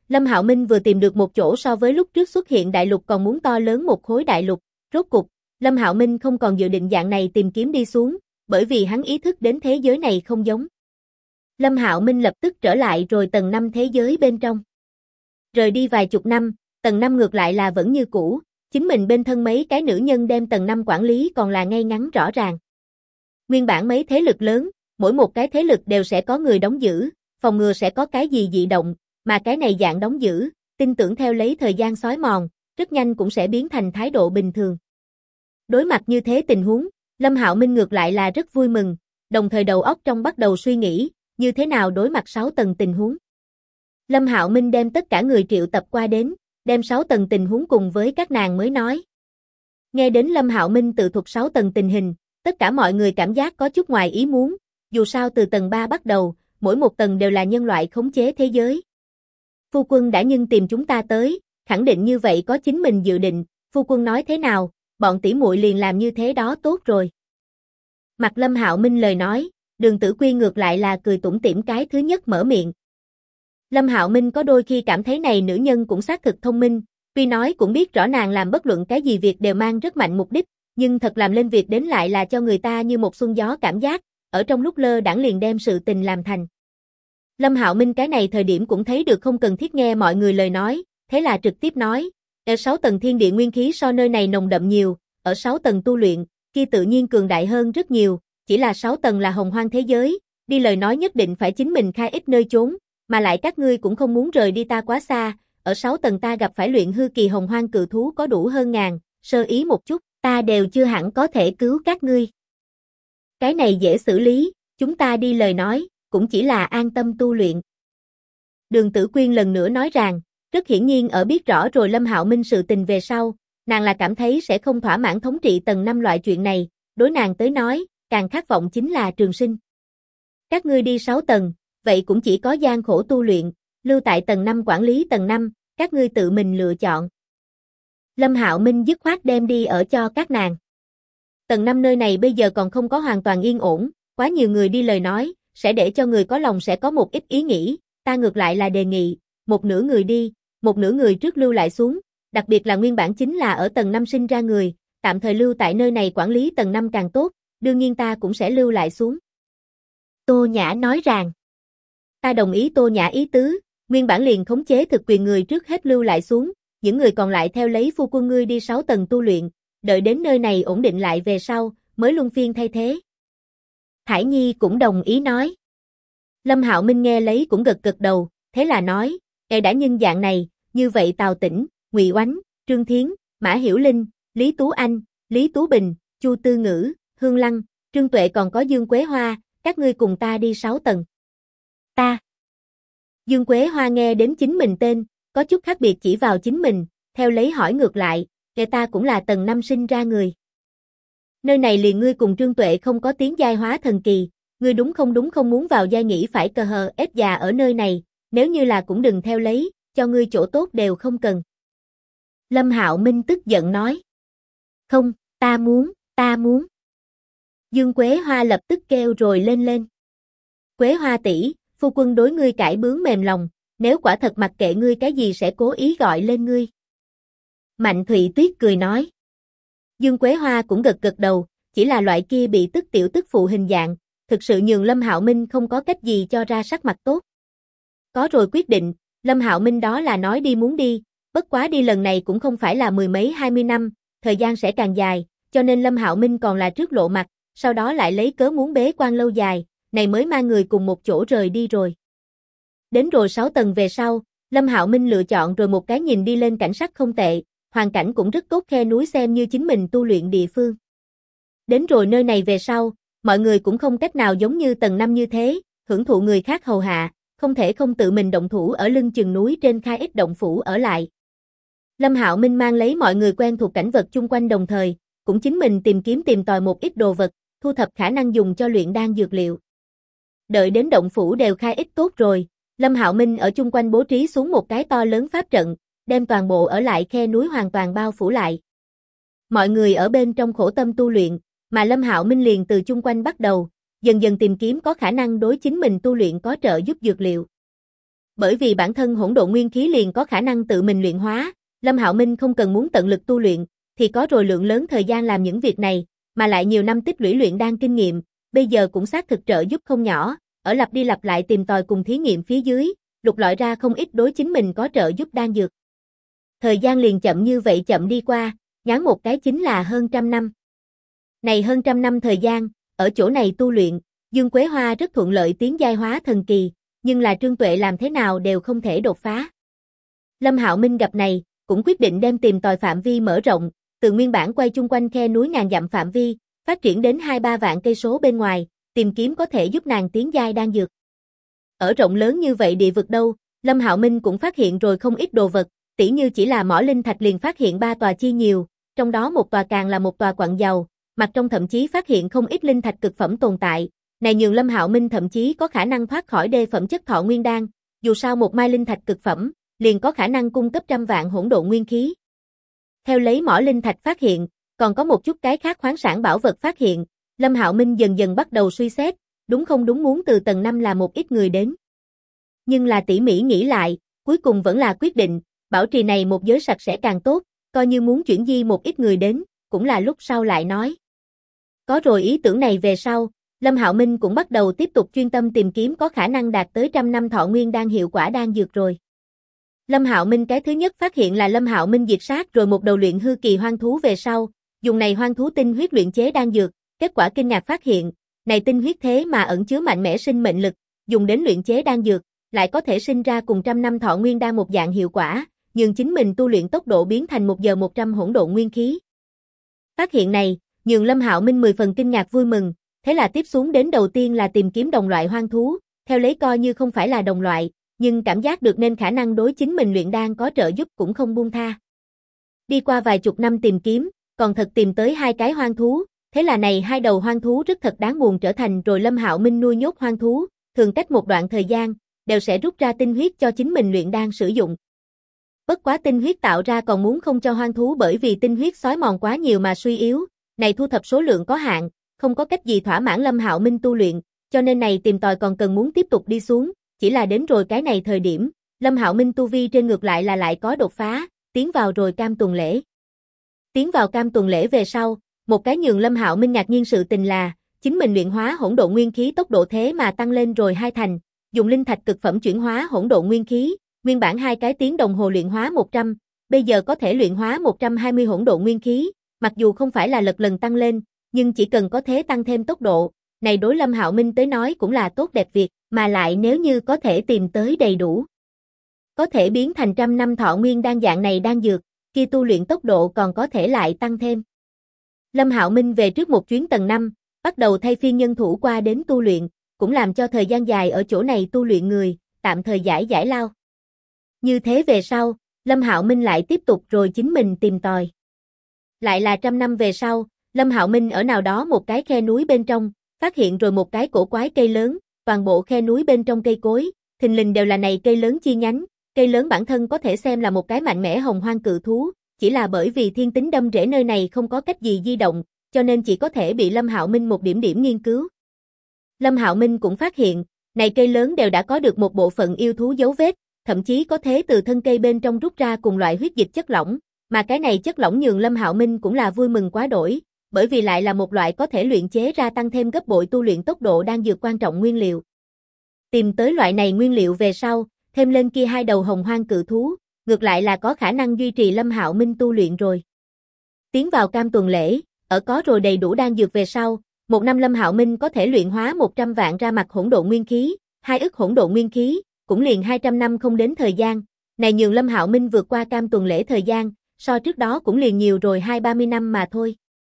Lâm Hạo Minh vừa tìm được một chỗ so với lúc trước xuất hiện đại lục còn muốn to lớn một khối đại lục, rốt cục, Lâm Hạo Minh không còn dự định dạng này tìm kiếm đi xuống, bởi vì hắn ý thức đến thế giới này không giống. Lâm Hạo Minh lập tức trở lại rồi tầng 5 thế giới bên trong. Rời đi vài chục năm, tầng 5 ngược lại là vẫn như cũ, chính mình bên thân mấy cái nữ nhân đem tầng 5 quản lý còn là ngay ngắn rõ ràng. Nguyên bản mấy thế lực lớn, mỗi một cái thế lực đều sẽ có người đóng giữ, phòng ngừa sẽ có cái gì dị động, mà cái này dạng đóng giữ, tin tưởng theo lấy thời gian xói mòn, rất nhanh cũng sẽ biến thành thái độ bình thường. Đối mặt như thế tình huống, Lâm Hạo Minh ngược lại là rất vui mừng, đồng thời đầu óc trong bắt đầu suy nghĩ, như thế nào đối mặt 6 tầng tình huống. Lâm Hạo Minh đem tất cả người triệu tập qua đến, đem 6 tầng tình huống cùng với các nàng mới nói. Nghe đến Lâm Hạo Minh tự thuật 6 tầng tình hình, tất cả mọi người cảm giác có chút ngoài ý muốn, dù sao từ tầng 3 bắt đầu, mỗi một tầng đều là nhân loại khống chế thế giới. Phu quân đã nhưng tìm chúng ta tới, khẳng định như vậy có chính mình dự định, phu quân nói thế nào, bọn tỷ muội liền làm như thế đó tốt rồi. Mặt Lâm Hạo Minh lời nói, Đường Tử Quy ngược lại là cười tủm tỉm cái thứ nhất mở miệng. Lâm Hạo Minh có đôi khi cảm thấy này nữ nhân cũng xác thực thông minh, tuy nói cũng biết rõ nàng làm bất luận cái gì việc đều mang rất mạnh mục đích, nhưng thật làm lên việc đến lại là cho người ta như một xuân gió cảm giác, ở trong lúc lơ đãng liền đem sự tình làm thành. Lâm Hạo Minh cái này thời điểm cũng thấy được không cần thiết nghe mọi người lời nói, thế là trực tiếp nói, ở 6 tầng thiên địa nguyên khí so nơi này nồng đậm nhiều, ở 6 tầng tu luyện, kia tự nhiên cường đại hơn rất nhiều, chỉ là 6 tầng là hồng hoang thế giới, đi lời nói nhất định phải chính mình khai ít nơi trốn, mà lại các ngươi cũng không muốn rời đi ta quá xa, ở 6 tầng ta gặp phải luyện hư kỳ hồng hoang cự thú có đủ hơn ngàn, sơ ý một chút, ta đều chưa hẳn có thể cứu các ngươi. Cái này dễ xử lý, chúng ta đi lời nói, cũng chỉ là an tâm tu luyện. Đường Tử Quyên lần nữa nói rằng, rất hiển nhiên ở biết rõ rồi Lâm Hạo Minh sự tình về sau, nàng là cảm thấy sẽ không thỏa mãn thống trị tầng 5 loại chuyện này, đối nàng tới nói, càng khát vọng chính là trường sinh. Các ngươi đi 6 tầng, vậy cũng chỉ có gian khổ tu luyện, lưu tại tầng 5 quản lý tầng 5, các ngươi tự mình lựa chọn. Lâm Hạo Minh dứt khoát đem đi ở cho các nàng. Tầng 5 nơi này bây giờ còn không có hoàn toàn yên ổn, quá nhiều người đi lời nói, sẽ để cho người có lòng sẽ có một ít ý nghĩ, ta ngược lại là đề nghị, một nửa người đi, một nửa người trước lưu lại xuống, đặc biệt là nguyên bản chính là ở tầng 5 sinh ra người, tạm thời lưu tại nơi này quản lý tầng 5 càng tốt, đương nhiên ta cũng sẽ lưu lại xuống. Tô Nhã nói rằng, ta đồng ý Tô Nhã ý tứ, nguyên bản liền khống chế thực quyền người trước hết lưu lại xuống, những người còn lại theo lấy phu quân ngươi đi 6 tầng tu luyện, đợi đến nơi này ổn định lại về sau, mới luân phiên thay thế. Thải Nhi cũng đồng ý nói. Lâm Hạo Minh nghe lấy cũng gật gật đầu, thế là nói, đã nhân dạng này, như vậy Tào Tĩnh, Ngụy Oánh, Trương Thiến, Mã Hiểu Linh, Lý Tú Anh, Lý Tú Bình, Chu Tư Ngữ, Hương Lăng, Trương Tuệ còn có Dương Quế Hoa, các ngươi cùng ta đi 6 tầng. Ta. Dương Quế Hoa nghe đến chính mình tên, có chút khác biệt chỉ vào chính mình, theo lấy hỏi ngược lại, ta cũng là tầng 5 sinh ra người. Nơi này liền ngươi cùng Trương Tuệ không có tiếng giai hóa thần kỳ, ngươi đúng không muốn vào giai nghĩ phải cờ hờ ép già ở nơi này, nếu như là cũng đừng theo lấy, cho ngươi chỗ tốt đều không cần. Lâm Hạo Minh tức giận nói. Không, ta muốn. Dương Quế Hoa lập tức kêu rồi lên. Quế Hoa tỷ, phu quân đối ngươi cãi bướng mềm lòng, nếu quả thật mặc kệ ngươi cái gì sẽ cố ý gọi lên ngươi. Mạnh Thụy Tuyết cười nói. Dương Quế Hoa cũng gật đầu, chỉ là loại kia bị tức tiểu tức phụ hình dạng, thực sự nhường Lâm Hạo Minh không có cách gì cho ra sắc mặt tốt. Có rồi quyết định, Lâm Hạo Minh đó là nói đi muốn đi, bất quá đi lần này cũng không phải là 10 mấy 20 năm, thời gian sẽ càng dài, cho nên Lâm Hạo Minh còn là trước lộ mặt, sau đó lại lấy cớ muốn bế quan lâu dài, này mới mang người cùng một chỗ rời đi rồi. Đến rồi 6 tầng về sau, Lâm Hạo Minh lựa chọn rồi một cái nhìn đi lên cảnh sắc không tệ, hoàn cảnh cũng rất tốt khe núi xem như chính mình tu luyện địa phương. Đến rồi nơi này về sau, mọi người cũng không cách nào giống như tầng 5 như thế, hưởng thụ người khác hầu hạ, không thể không tự mình động thủ ở lưng chừng núi trên khai ít động phủ ở lại. Lâm Hạo Minh mang lấy mọi người quen thuộc cảnh vật chung quanh đồng thời, cũng chính mình tìm tòi một ít đồ vật, thu thập khả năng dùng cho luyện đan dược liệu. Đợi đến động phủ đều khai ít tốt rồi, Lâm Hạo Minh ở chung quanh bố trí xuống một cái to lớn pháp trận, đem toàn bộ ở lại khe núi hoàn toàn bao phủ lại. Mọi người ở bên trong khổ tâm tu luyện, mà Lâm Hạo Minh liền từ chung quanh bắt đầu, dần dần tìm kiếm có khả năng đối chính mình tu luyện có trợ giúp dược liệu. Bởi vì bản thân hỗn độn nguyên khí liền có khả năng tự mình luyện hóa, Lâm Hạo Minh không cần muốn tận lực tu luyện, thì có rồi lượng lớn thời gian làm những việc này, mà lại nhiều năm tích lũy luyện đan kinh nghiệm, bây giờ cũng xác thực trợ giúp không nhỏ, ở lặp đi lặp lại tìm tòi cùng thí nghiệm phía dưới, lục lọi ra không ít đối chính mình có trợ giúp đan dược. Thời gian liền chậm như vậy chậm đi qua, nhoáng một cái chính là hơn 100 năm. Này hơn 100 năm thời gian, ở chỗ này tu luyện, Dương Quế Hoa rất thuận lợi tiến giai hóa thần kỳ, nhưng là Trương Tuệ làm thế nào đều không thể đột phá. Lâm Hạo Minh gặp này, cũng quyết định đem tìm tòi phạm vi mở rộng, từ nguyên bản quay chung quanh khe núi ngàn dặm phạm vi, phát triển đến 2-3 vạn cây số bên ngoài, tìm kiếm có thể giúp nàng tiến giai đan dược. Ở rộng lớn như vậy địa vực đâu, Lâm Hạo Minh cũng phát hiện rồi không ít đồ vật, tỉ như chỉ là mỏ linh thạch liền phát hiện 3 tòa chi nhiều, trong đó một tòa càng là một tòa quặng dầu, mặt trong thậm chí phát hiện không ít linh thạch cực phẩm tồn tại. Này nhường Lâm Hạo Minh thậm chí có khả năng thoát khỏi đê phẩm chất thọ nguyên đan, dù sao một mai linh thạch cực phẩm, liền có khả năng cung cấp 100 vạn hỗn độn nguyên khí. Theo lấy mỏ linh thạch phát hiện, còn có một chút cái khác khoáng sản bảo vật phát hiện, Lâm Hạo Minh dần dần bắt đầu suy xét, đúng không đúng muốn từ tầng 5 là một ít người đến. Nhưng là tỉ mỉ nghĩ lại, cuối cùng vẫn là quyết định, bảo trì này một giới sạch sẽ càng tốt, coi như muốn chuyển di một ít người đến, cũng là lúc sau lại nói. Có rồi ý tưởng này về sau, Lâm Hạo Minh cũng bắt đầu tiếp tục chuyên tâm tìm kiếm có khả năng đạt tới 100 năm thọ nguyên đan hiệu quả đan dược rồi. Lâm Hạo Minh cái thứ nhất phát hiện là Lâm Hạo Minh diệt sát rồi một đầu luyện hư kỳ hoang thú về sau, dùng này hoang thú tinh huyết luyện chế đan dược, kết quả kinh ngạc phát hiện, này tinh huyết thế mà ẩn chứa mạnh mẽ sinh mệnh lực, dùng đến luyện chế đan dược, lại có thể sinh ra cùng 100 năm thọ nguyên đan một dạng hiệu quả, nhường chính mình tu luyện tốc độ biến thành 1 giờ 100 hỗn độn nguyên khí. Phát hiện này, nhường Lâm Hạo Minh 10 phần kinh ngạc vui mừng, thế là tiếp xuống đến đầu tiên là tìm kiếm đồng loại hoang thú, theo lấy coi như không phải là đồng loại, nhưng cảm giác được nên khả năng đối chính mình luyện đan có trợ giúp cũng không buông tha. Đi qua vài chục năm tìm kiếm, còn thật tìm tới 2 cái hoang thú, thế là này 2 đầu hoang thú rất thật đáng buồn trở thành rồi Lâm Hạo Minh nuôi nhốt hoang thú, thường cách một đoạn thời gian, đều sẽ rút ra tinh huyết cho chính mình luyện đan sử dụng. Bất quá tinh huyết tạo ra còn muốn không cho hoang thú bởi vì tinh huyết xói mòn quá nhiều mà suy yếu, này thu thập số lượng có hạn, không có cách gì thỏa mãn Lâm Hạo Minh tu luyện, cho nên này tìm tòi còn cần muốn tiếp tục đi xuống, chỉ là đến rồi cái này thời điểm, Lâm Hạo Minh tu vi trên ngược lại là lại có đột phá, tiến vào rồi cam tuần lễ. Tiến vào cam tuần lễ về sau, một cái nhường Lâm Hạo Minh ngạc nhiên sự tình là, chính mình luyện hóa hỗn độn nguyên khí tốc độ thế mà tăng lên rồi 2 thành, dùng linh thạch cực phẩm chuyển hóa hỗn độn nguyên khí, nguyên bản 2 cái tiếng đồng hồ luyện hóa 100, bây giờ có thể luyện hóa 120 hỗn độn nguyên khí, mặc dù không phải là lần tăng lên, nhưng chỉ cần có thế tăng thêm tốc độ, này đối Lâm Hạo Minh tới nói cũng là tốt đẹp việc, mà lại nếu như có thể tìm tới đầy đủ, có thể biến thành 100 năm thọ nguyên đan dạng này đan dược, kia tu luyện tốc độ còn có thể lại tăng thêm. Lâm Hạo Minh về trước một chuyến tầng 5, bắt đầu thay phiên nhân thủ qua đến tu luyện, cũng làm cho thời gian dài ở chỗ này tu luyện người, tạm thời giải lao. Như thế về sau, Lâm Hạo Minh lại tiếp tục rồi chính mình tìm tòi. Lại là 100 năm về sau, Lâm Hạo Minh ở nào đó một cái khe núi bên trong, phát hiện rồi một cái cổ quái cây lớn, toàn bộ khe núi bên trong cây cối, thình lình đều là này cây lớn chi nhánh, cây lớn bản thân có thể xem là một cái mạnh mẽ hồng hoang cự thú, chỉ là bởi vì thiên tính đâm rễ nơi này không có cách gì di động, cho nên chỉ có thể bị Lâm Hạo Minh một điểm điểm nghiên cứu. Lâm Hạo Minh cũng phát hiện, này cây lớn đều đã có được một bộ phận yêu thú dấu vết, thậm chí có thể từ thân cây bên trong rút ra cùng loại huyết dịch chất lỏng, mà cái này chất lỏng nhường Lâm Hạo Minh cũng là vui mừng quá đổi, bởi vì lại là một loại có thể luyện chế ra tăng thêm gấp bội tu luyện tốc độ đang dược quan trọng nguyên liệu. Tìm tới loại này nguyên liệu về sau, thêm lên kia 2 đầu hồng hoang cự thú, ngược lại là có khả năng duy trì Lâm Hạo Minh tu luyện rồi. Tiến vào cam tuần lễ, ở có rồi đầy đủ đan dược về sau, một năm Lâm Hạo Minh có thể luyện hóa 100 vạn ra mặt hỗn độn nguyên khí, 2 ức hỗn độn nguyên khí, cũng liền 200 năm không đến thời gian, này nhường Lâm Hạo Minh vượt qua cam tuần lễ thời gian, so trước đó cũng liền nhiều rồi 20-30 năm mà thôi.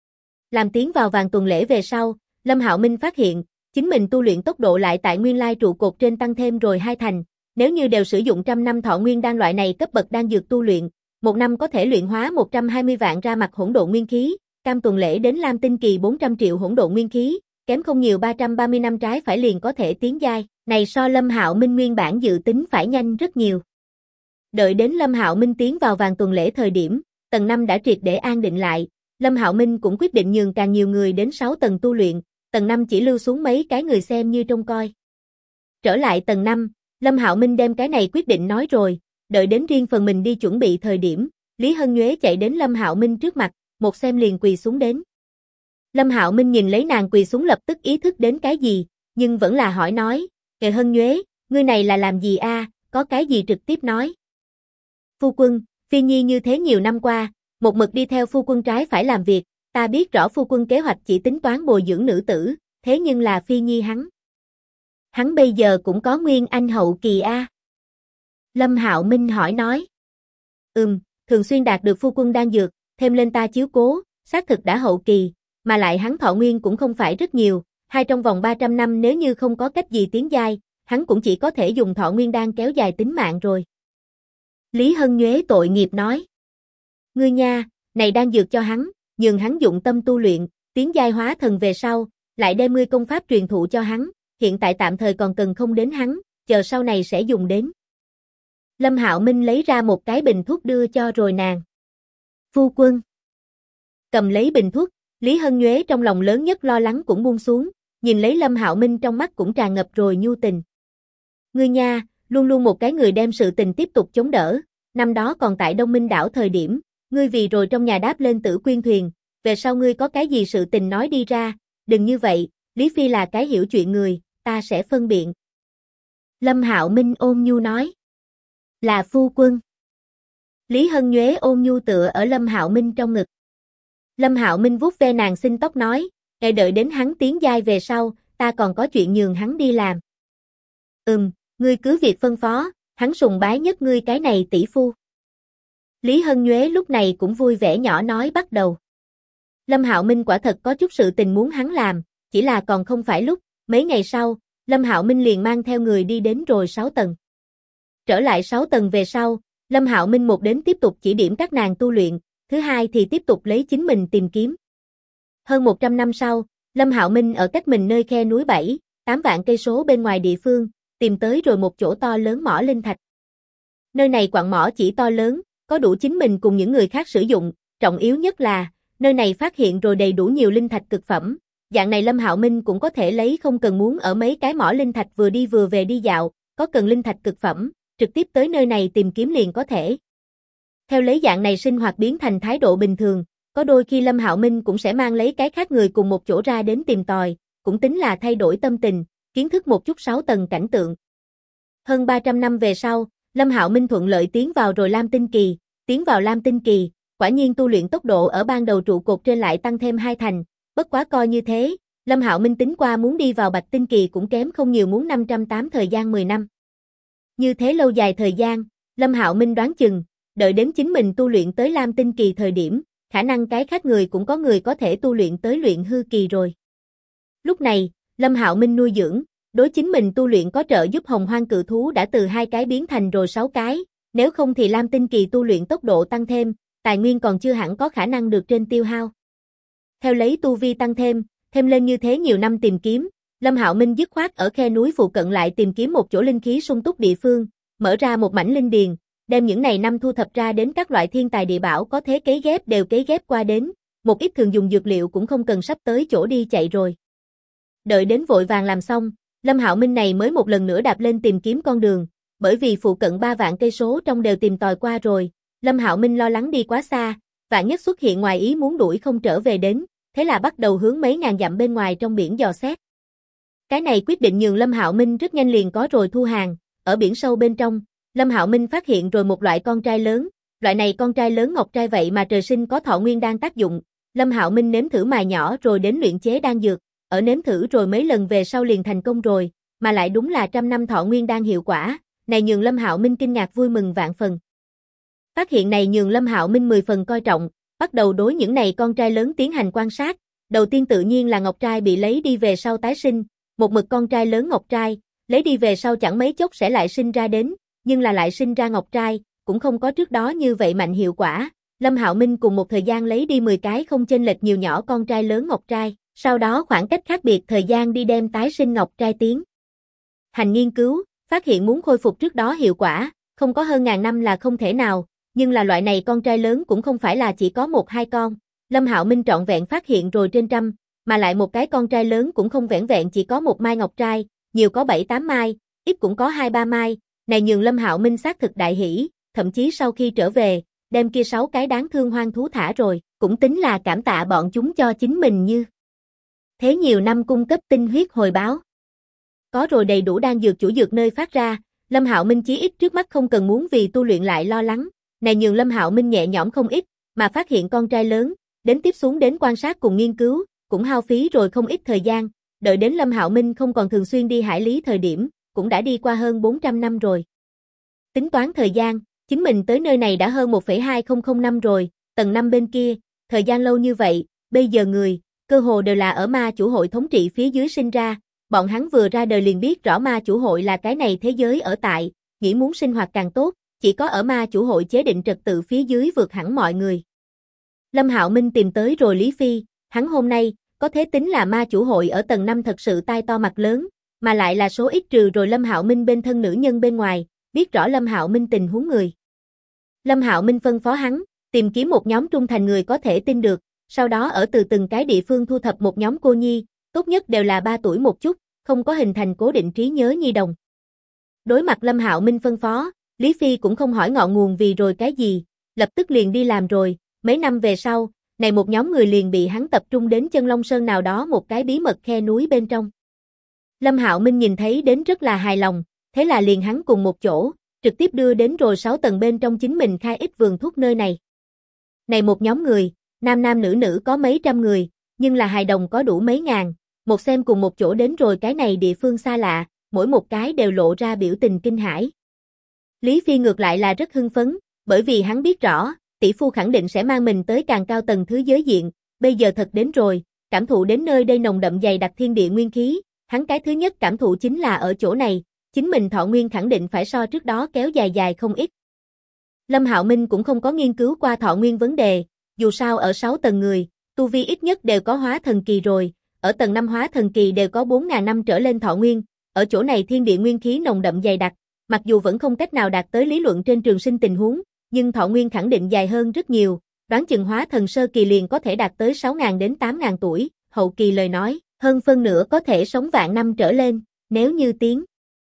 Làm tiến vào vàng tuần lễ về sau, Lâm Hạo Minh phát hiện, chính mình tu luyện tốc độ lại tại nguyên lai trụ cột trên tăng thêm rồi 2 thành, nếu như đều sử dụng 100 năm thọ nguyên đan loại này cấp bậc đan dược tu luyện, một năm có thể luyện hóa 120 vạn ra mặt hỗn độn nguyên khí, cam tuần lễ đến Lam tinh kỳ 400 triệu hỗn độn nguyên khí, kém không nhiều 330 năm trái phải liền có thể tiến giai, này so Lâm Hạo Minh nguyên bản dự tính phải nhanh rất nhiều. Đợi đến Lâm Hạo Minh tiến vào vàng tuần lễ thời điểm, tầng 5 đã triệt để an định lại, Lâm Hạo Minh cũng quyết định nhường càng nhiều người đến 6 tầng tu luyện, tầng 5 chỉ lưu xuống mấy cái người xem như trông coi. Trở lại tầng 5, Lâm Hạo Minh đem cái này quyết định nói rồi, đợi đến riêng phần mình đi chuẩn bị thời điểm, Lý Hân Nhuế chạy đến Lâm Hạo Minh trước mặt, một xem liền quỳ xuống đến. Lâm Hạo Minh nhìn lấy nàng quỳ xuống lập tức ý thức đến cái gì, nhưng vẫn là hỏi nói, "Kệ Hân Nhuế, ngươi này là làm gì a, có cái gì trực tiếp nói." "Phu quân, Phi Nhi như thế nhiều năm qua, một mực đi theo phu quân trái phải làm việc, ta biết rõ phu quân kế hoạch chỉ tính toán bồi dưỡng nữ tử, thế nhưng là Phi Nhi hắn bây giờ cũng có nguyên anh hậu kỳ a." Lâm Hạo Minh hỏi nói. Thường xuyên đạt được phu quân đan dược, thêm lên ta chiếu cố, xác thực đã hậu kỳ, mà lại hắn thọ nguyên cũng không phải rất nhiều, trong vòng 300 năm nếu như không có cách gì tiến giai, hắn cũng chỉ có thể dùng thọ nguyên đan kéo dài tính mạng rồi. Lý Hân Nhuế tội nghiệp nói. Ngươi nha, này đan dược cho hắn, nhường hắn dụng tâm tu luyện, tiến giai hóa thần về sau, lại đem ngươi công pháp truyền thụ cho hắn, hiện tại tạm thời còn cần không đến hắn, chờ sau này sẽ dùng đến. Lâm Hạo Minh lấy ra một cái bình thuốc đưa cho rồi nàng. Phu quân. Cầm lấy bình thuốc, Lý Hân Nhuế trong lòng lớn nhất lo lắng cũng buông xuống, nhìn lấy Lâm Hạo Minh trong mắt cũng tràn ngập rồi nhu tình. Ngươi nha, luôn luôn một cái người đem sự tình tiếp tục chống đỡ, năm đó còn tại Đông Minh đảo thời điểm, ngươi vì rồi trong nhà đáp lên Tử Quyên thuyền, về sau ngươi có cái gì sự tình nói đi ra, đừng như vậy, Lý Phi là cái hiểu chuyện người, ta sẽ phân biện. Lâm Hạo Minh ôn nhu nói. Là phu quân. Lý Hân Nhuế ôn nhu tựa ở Lâm Hạo Minh trong ngực. Lâm Hạo Minh vuốt ve nàng xinh tóc nói, đợi đến hắn tiến giai về sau, ta còn có chuyện nhường hắn đi làm. Ngươi cứ việc phân phó, hắn sùng bái nhất ngươi cái này tỷ phu. Lý Hân Nhuế lúc này cũng vui vẻ nhỏ nói bắt đầu. Lâm Hạo Minh quả thật có chút sự tình muốn hắn làm, chỉ là còn không phải lúc, mấy ngày sau, Lâm Hạo Minh liền mang theo người đi đến rồi 6 tầng. Trở lại 6 tầng về sau, Lâm Hạo Minh một đến tiếp tục chỉ điểm các nàng tu luyện, thứ hai thì tiếp tục lấy chính mình tìm kiếm. Hơn 100 năm sau, Lâm Hạo Minh ở cách mình nơi khe núi 7-8 vạn cây số bên ngoài địa phương, tìm tới rồi một chỗ to lớn mỏ linh thạch. Nơi này quặng mỏ chỉ to lớn, có đủ chính mình cùng những người khác sử dụng, trọng yếu nhất là, nơi này phát hiện rồi đầy đủ nhiều linh thạch cực phẩm, dạng này Lâm Hạo Minh cũng có thể lấy không cần muốn ở mấy cái mỏ linh thạch vừa đi vừa về đi dạo, có cần linh thạch cực phẩm, trực tiếp tới nơi này tìm kiếm liền có thể. Theo lấy dạng này sinh hoạt biến thành thái độ bình thường, có đôi khi Lâm Hạo Minh cũng sẽ mang lấy cái khác người cùng một chỗ ra đến tìm tòi, cũng tính là thay đổi tâm tình, kiến thức một chút 6 tầng cảnh tượng. Hơn 300 năm về sau, Lâm Hạo Minh thuận lợi tiến vào rồi Lam Tinh Kỳ, tiến vào Lam Tinh Kỳ, quả nhiên tu luyện tốc độ ở ban đầu trụ cột trên lại tăng thêm 2 thành, bất quá coi như thế, Lâm Hạo Minh tính qua muốn đi vào Bạch Tinh Kỳ cũng kém không nhiều muốn 508 thời gian 10 năm. Như thế lâu dài thời gian, Lâm Hạo Minh đoán chừng, đợi đến chính mình tu luyện tới Lam Tinh Kỳ thời điểm, khả năng cái khác người cũng có người có thể tu luyện tới luyện hư kỳ rồi. Lúc này, Lâm Hạo Minh nuôi dưỡng, đối chính mình tu luyện có trợ giúp Hồng Hoang cự thú đã từ 2 cái biến thành rồi 6 cái, nếu không thì Lam Tinh Kỳ tu luyện tốc độ tăng thêm, tài nguyên còn chưa hẳn có khả năng được trên tiêu hao. Theo lấy tu vi tăng thêm lên như thế nhiều năm tìm kiếm, Lâm Hạo Minh dứt khoát ở khe núi phụ cận lại tìm kiếm một chỗ linh khí sung túc địa phương, mở ra một mảnh linh điền, đem những này năm thu thập ra đến các loại thiên tài địa bảo có thế cấy ghép đều cấy ghép qua đến, một ít thường dùng dược liệu cũng không cần sắp tới chỗ đi chạy rồi. Đợi đến vội vàng làm xong, Lâm Hạo Minh này mới một lần nữa đạp lên tìm kiếm con đường, bởi vì phụ cận 3 vạn cây số trong đều tìm tòi qua rồi, Lâm Hạo Minh lo lắng đi quá xa, vạn nhất xuất hiện ngoài ý muốn đuổi không trở về đến, thế là bắt đầu hướng mấy ngàn dặm bên ngoài trong biển dò xét. Cái này quyết định nhường Lâm Hạo Minh rất nhanh liền có rồi thu hàng, ở biển sâu bên trong, Lâm Hạo Minh phát hiện rồi một loại con trai lớn, loại này con trai lớn ngọc trai vậy mà trời sinh có thọ nguyên đan tác dụng, Lâm Hạo Minh nếm thử mài nhỏ rồi đến luyện chế đan dược, ở nếm thử rồi mấy lần về sau liền thành công rồi, mà lại đúng là 100 năm thọ nguyên đan hiệu quả, này nhường Lâm Hạo Minh kinh ngạc vui mừng vạn phần. Phát hiện này nhường Lâm Hạo Minh 10 phần coi trọng, bắt đầu đối những này con trai lớn tiến hành quan sát, đầu tiên tự nhiên là ngọc trai bị lấy đi về sau tái sinh, một mực con trai lớn ngọc trai, lấy đi về sau chẳng mấy chốc sẽ lại sinh ra đến, nhưng là lại sinh ra ngọc trai, cũng không có trước đó như vậy mạnh hiệu quả. Lâm Hạo Minh cùng một thời gian lấy đi 10 cái không chênh lệch nhiều nhỏ con trai lớn ngọc trai, sau đó khoảng cách khác biệt thời gian đi đem tái sinh ngọc trai tiến hành nghiên cứu, phát hiện muốn khôi phục trước đó hiệu quả, không có hơn ngàn năm là không thể nào, nhưng là loại này con trai lớn cũng không phải là chỉ có 1-2 con, Lâm Hạo Minh trọn vẹn phát hiện rồi trên trăm, mà lại một cái con trai lớn cũng không vẻn vẹn chỉ có một mai ngọc trai, nhiều có 7-8 mai, ít cũng có 2-3 mai, này nhường Lâm Hạo Minh xác thực đại hỉ, thậm chí sau khi trở về, đem kia 6 cái đáng thương hoang thú thả rồi, cũng tính là cảm tạ bọn chúng cho chính mình như thế nhiều năm cung cấp tinh huyết hồi báo. Có rồi đầy đủ đan dược chủ dược nơi phát ra, Lâm Hạo Minh chí ít trước mắt không cần muốn vì tu luyện lại lo lắng, này nhường Lâm Hạo Minh nhẹ nhõm không ít, mà phát hiện con trai lớn, đến tiếp xuống đến quan sát cùng nghiên cứu, cũng hao phí rồi không ít thời gian, đợi đến Lâm Hạo Minh không còn thường xuyên đi hải lý thời điểm, cũng đã đi qua hơn 400 năm rồi. Tính toán thời gian, chính mình tới nơi này đã hơn 1,2000 năm rồi, tầng 5 bên kia, thời gian lâu như vậy, bây giờ người, cơ hồ đều là ở ma chủ hội thống trị phía dưới sinh ra, bọn hắn vừa ra đời liền biết rõ ma chủ hội là cái này thế giới ở tại, nghĩ muốn sinh hoạt càng tốt, chỉ có ở ma chủ hội chế định trật tự phía dưới vượt hẳn mọi người. Lâm Hạo Minh tìm tới rồi Lý Phi, hắn hôm nay, có thể tính là ma chủ hội ở tầng 5 thật sự tai to mặt lớn, mà lại là số ít trừ rồi Lâm Hạo Minh bên thân nữ nhân bên ngoài, biết rõ Lâm Hạo Minh tình huống người. Lâm Hạo Minh phân phó hắn, tìm kiếm một nhóm trung thành người có thể tin được, sau đó ở từ từng cái địa phương thu thập một nhóm cô nhi, tốt nhất đều là 3 tuổi một chút, không có hình thành cố định trí nhớ nhi đồng. Đối mặt Lâm Hạo Minh phân phó, Lý Phi cũng không hỏi ngọn nguồn vì rồi cái gì, lập tức liền đi làm rồi, mấy năm về sau, này một nhóm người liền bị hắn tập trung đến Chân Long Sơn nào đó một cái bí mật khe núi bên trong. Lâm Hạo Minh nhìn thấy đến rất là hài lòng, thế là liền hắn cùng một chỗ, trực tiếp đưa đến rồi 6 tầng bên trong chính mình khai ít vườn thuốc nơi này. Này một nhóm người, nam nam nữ nữ có mấy trăm người, nhưng là hài đồng có đủ mấy ngàn, một xem cùng một chỗ đến rồi cái này địa phương xa lạ, mỗi một cái đều lộ ra biểu tình kinh hãi. Lý Phi ngược lại là rất hưng phấn, bởi vì hắn biết rõ, tỷ phu khẳng định sẽ mang mình tới càng cao tầng thứ giới diện, bây giờ thật đến rồi, cảm thụ đến nơi đây nồng đậm dày đặc thiên địa nguyên khí, hắn cái thứ nhất cảm thụ chính là ở chỗ này, chính mình thọ nguyên khẳng định phải so trước đó kéo dài dài không ít. Lâm Hạo Minh cũng không có nghiên cứu qua thọ nguyên vấn đề, dù sao ở 6 tầng người, tu vi ít nhất đều có hóa thần kỳ rồi, ở tầng 5 hóa thần kỳ đều có 4.000 năm trở lên thọ nguyên, ở chỗ này thiên địa nguyên khí nồng đậm dày đặc, mặc dù vẫn không cách nào đạt tới lý luận trên trường sinh tình huống, nhưng thọ nguyên khẳng định dài hơn rất nhiều, đoán chừng hóa thần sơ kỳ liền có thể đạt tới 6.000 đến 8.000 tuổi, hậu kỳ lời nói, hơn phân nửa có thể sống vạn năm trở lên, nếu như tiến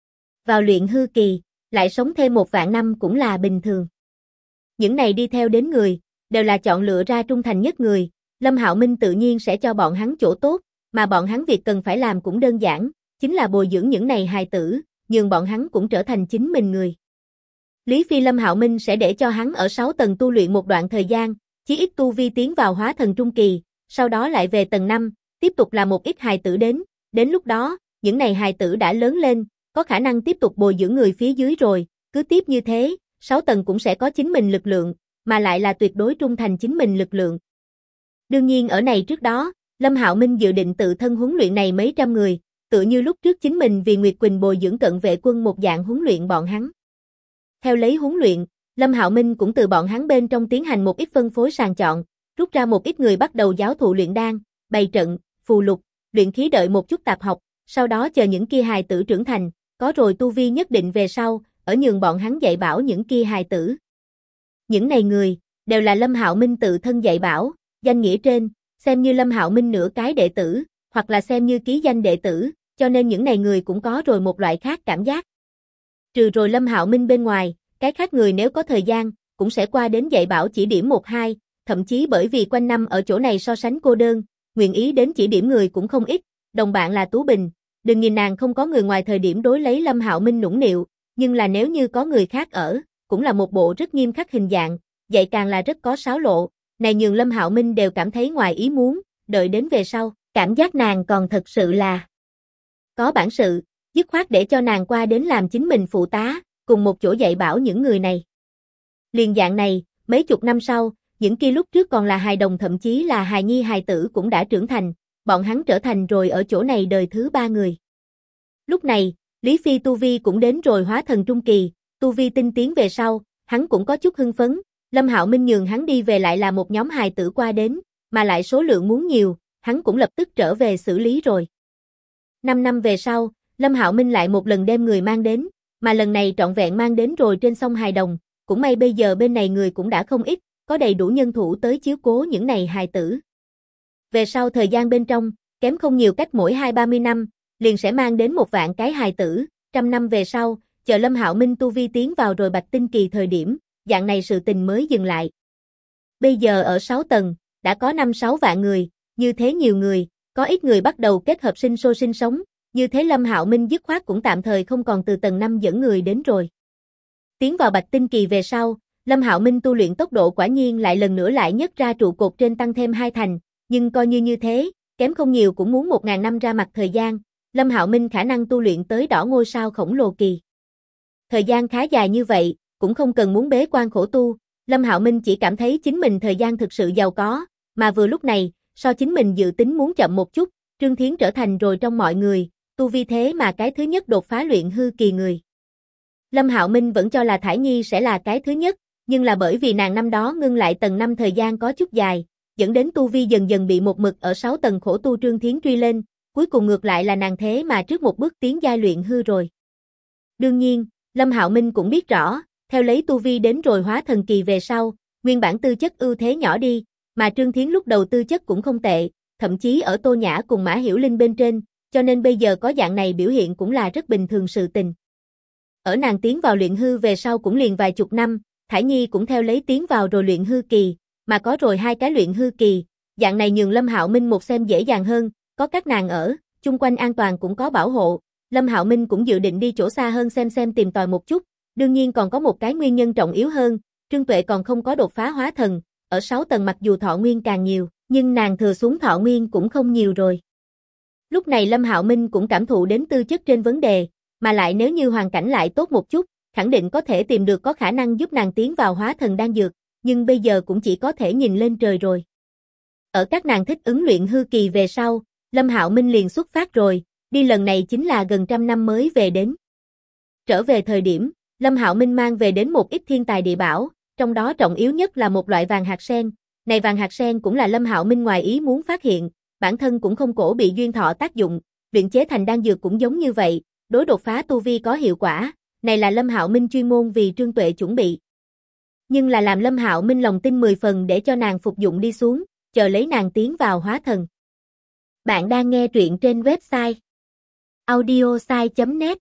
vào luyện hư kỳ, lại sống thêm 1 vạn năm cũng là bình thường. Những này đi theo đến người, đều là chọn lựa ra trung thành nhất người, Lâm Hạo Minh tự nhiên sẽ cho bọn hắn chỗ tốt, mà bọn hắn việc cần phải làm cũng đơn giản, chính là bồi dưỡng những này hài tử, nhường bọn hắn cũng trở thành chính mình người. Lý Phi Lâm Hạo Minh sẽ để cho hắn ở 6 tầng tu luyện một đoạn thời gian, chí ít tu vi tiến vào hóa thần trung kỳ, sau đó lại về tầng 5, tiếp tục là một ít hài tử đến lúc đó, những này hài tử đã lớn lên, có khả năng tiếp tục bồi dưỡng người phía dưới rồi, cứ tiếp như thế, 6 tầng cũng sẽ có chính mình lực lượng, mà lại là tuyệt đối trung thành chính mình lực lượng. Đương nhiên ở này trước đó, Lâm Hạo Minh dự định tự thân huấn luyện này mấy trăm người, tựa như lúc trước chính mình vì Nguyệt Quỳnh bồi dưỡng cận vệ quân một dạng huấn luyện bọn hắn. Theo lấy huấn luyện, Lâm Hạo Minh cũng từ bọn hắn bên trong tiến hành một ít phân phối sàng chọn, rút ra một ít người bắt đầu giáo thụ luyện đan, bày trận, phù lục, luyện khí đợi một chút tạp học, sau đó chờ những kia hài tử trưởng thành, có rồi tu vi nhất định về sau, ở nhường bọn hắn dạy bảo những kia hài tử. Những này người, đều là Lâm Hạo Minh tự thân dạy bảo, danh nghĩa trên, xem như Lâm Hạo Minh nửa cái đệ tử, hoặc là xem như ký danh đệ tử, cho nên những này người cũng có rồi một loại khác cảm giác. Trừ rồi Lâm Hạo Minh bên ngoài, cái khác người nếu có thời gian, cũng sẽ qua đến dạy bảo chỉ điểm 1-2, thậm chí bởi vì quanh năm ở chỗ này so sánh cô đơn, nguyện ý đến chỉ điểm người cũng không ít, đồng bạn là Tú Bình, đừng nhìn nàng không có người ngoài thời điểm đối lấy Lâm Hạo Minh nũng nịu, nhưng là nếu như có người khác ở, cũng là một bộ rất nghiêm khắc hình dạng, dạy càng là rất có xáo lộ, này nhường Lâm Hạo Minh đều cảm thấy ngoài ý muốn, đợi đến về sau, cảm giác nàng còn thật sự là có bản sự, dứt khoát để cho nàng qua đến làm chính mình phụ tá, cùng một chỗ dạy bảo những người này. Liền dạng này, mấy chục năm sau, những kia lúc trước còn là hài đồng thậm chí là hài nhi hài tử cũng đã trưởng thành, bọn hắn trở thành rồi ở chỗ này đời thứ 3 người. Lúc này, Lý Phi tu vi cũng đến rồi hóa thần trung kỳ, tu vi tinh tiến về sau, hắn cũng có chút hưng phấn, Lâm Hạo Minh nhường hắn đi về lại là một nhóm hài tử qua đến, mà lại số lượng muốn nhiều, hắn cũng lập tức trở về xử lý rồi. 5 năm về sau, Lâm Hạo Minh lại một lần đem người mang đến, mà lần này trọn vẹn mang đến rồi trên sông hài đồng, cũng may bây giờ bên này người cũng đã không ít, có đầy đủ nhân thủ tới chiếu cố những này hài tử. Về sau thời gian bên trong, kém không nhiều cách mỗi 20-30 năm, liền sẽ mang đến 1 vạn cái hài tử, trăm năm về sau, chờ Lâm Hạo Minh tu vi tiến vào rồi Bạch Tinh Kỳ thời điểm, dạng này sự tình mới dừng lại. Bây giờ ở 6 tầng, đã có 5-6 vạn người, như thế nhiều người, có ít người bắt đầu kết hợp sinh sôi sinh sống, như thế Lâm Hạo Minh dứt khoát cũng tạm thời không còn từ tầng 5 dẫn người đến rồi. Tiến vào Bạch Tinh Kỳ về sau, Lâm Hạo Minh tu luyện tốc độ quả nhiên lại lần nữa lại nhất ra trụ cột trên tăng thêm 2 thành, nhưng coi như thế, kém không nhiều cũng muốn 1000 năm ra mặt thời gian, Lâm Hạo Minh khả năng tu luyện tới đỏ ngôi sao khổng lồ kỳ. Thời gian khá dài như vậy, cũng không cần muốn bế quan khổ tu, Lâm Hạo Minh chỉ cảm thấy chính mình thời gian thực sự giàu có, mà vừa lúc này, so chính mình dự tính muốn chậm một chút, Trương Thiến trở thành rồi trong mọi người, tu vi thế mà cái thứ nhất đột phá luyện hư kỳ người. Lâm Hạo Minh vẫn cho là Thải Nhi sẽ là cái thứ nhất, nhưng là bởi vì nàng năm đó ngưng lại tầng 5 thời gian có chút dài, dẫn đến tu vi dần dần bị một mực ở 6 tầng khổ tu Trương Thiến truy lên, cuối cùng ngược lại là nàng thế mà trước một bước tiến giai luyện hư rồi. Đương nhiên, Lâm Hạo Minh cũng biết rõ, theo lấy tu vi đến rồi hóa thần kỳ về sau, nguyên bản tư chất ưu thế nhỏ đi, mà Trương Thiến lúc đầu tư chất cũng không tệ, thậm chí ở Tô Nhã cùng Mã Hiểu Linh bên trên, cho nên bây giờ có dạng này biểu hiện cũng là rất bình thường sự tình. Ở nàng tiến vào luyện hư về sau cũng liền vài chục năm, Thải Nhi cũng theo lấy tiến vào rồi luyện hư kỳ, mà có rồi 2 cái luyện hư kỳ, dạng này nhường Lâm Hạo Minh một xem dễ dàng hơn, có các nàng ở, chung quanh an toàn cũng có bảo hộ, Lâm Hạo Minh cũng dự định đi chỗ xa hơn xem tìm tòi một chút, đương nhiên còn có một cái nguyên nhân trọng yếu hơn, Trương Tuệ còn không có đột phá hóa thần, ở 6 tầng mặc dù thọ nguyên càng nhiều, nhưng nàng thừa xuống thọ nguyên cũng không nhiều rồi. Lúc này Lâm Hạo Minh cũng cảm thụ đến tư chất trên vấn đề, mà lại nếu như hoàn cảnh lại tốt một chút, khẳng định có thể tìm được có khả năng giúp nàng tiến vào hóa thần đan dược, nhưng bây giờ cũng chỉ có thể nhìn lên trời rồi. Ở các nàng thích ứng luyện hư kỳ về sau, Lâm Hạo Minh liền xuất phát rồi, đi lần này chính là gần 100 năm mới về đến. Trở về thời điểm, Lâm Hạo Minh mang về đến một ít thiên tài địa bảo, trong đó trọng yếu nhất là một loại vàng hạt sen, này vàng hạt sen cũng là Lâm Hạo Minh ngoài ý muốn phát hiện, bản thân cũng không cổ bị duyên thọ tác dụng, luyện chế thành đan dược cũng giống như vậy, đối đột phá tu vi có hiệu quả, này là Lâm Hạo Minh chuyên môn vì Trương Tuệ chuẩn bị. Nhưng là làm Lâm Hạo Minh lòng tin 10 phần để cho nàng phục dụng đi xuống, chờ lấy nàng tiến vào hóa thần. Bạn đang nghe truyện trên website audiosai.net.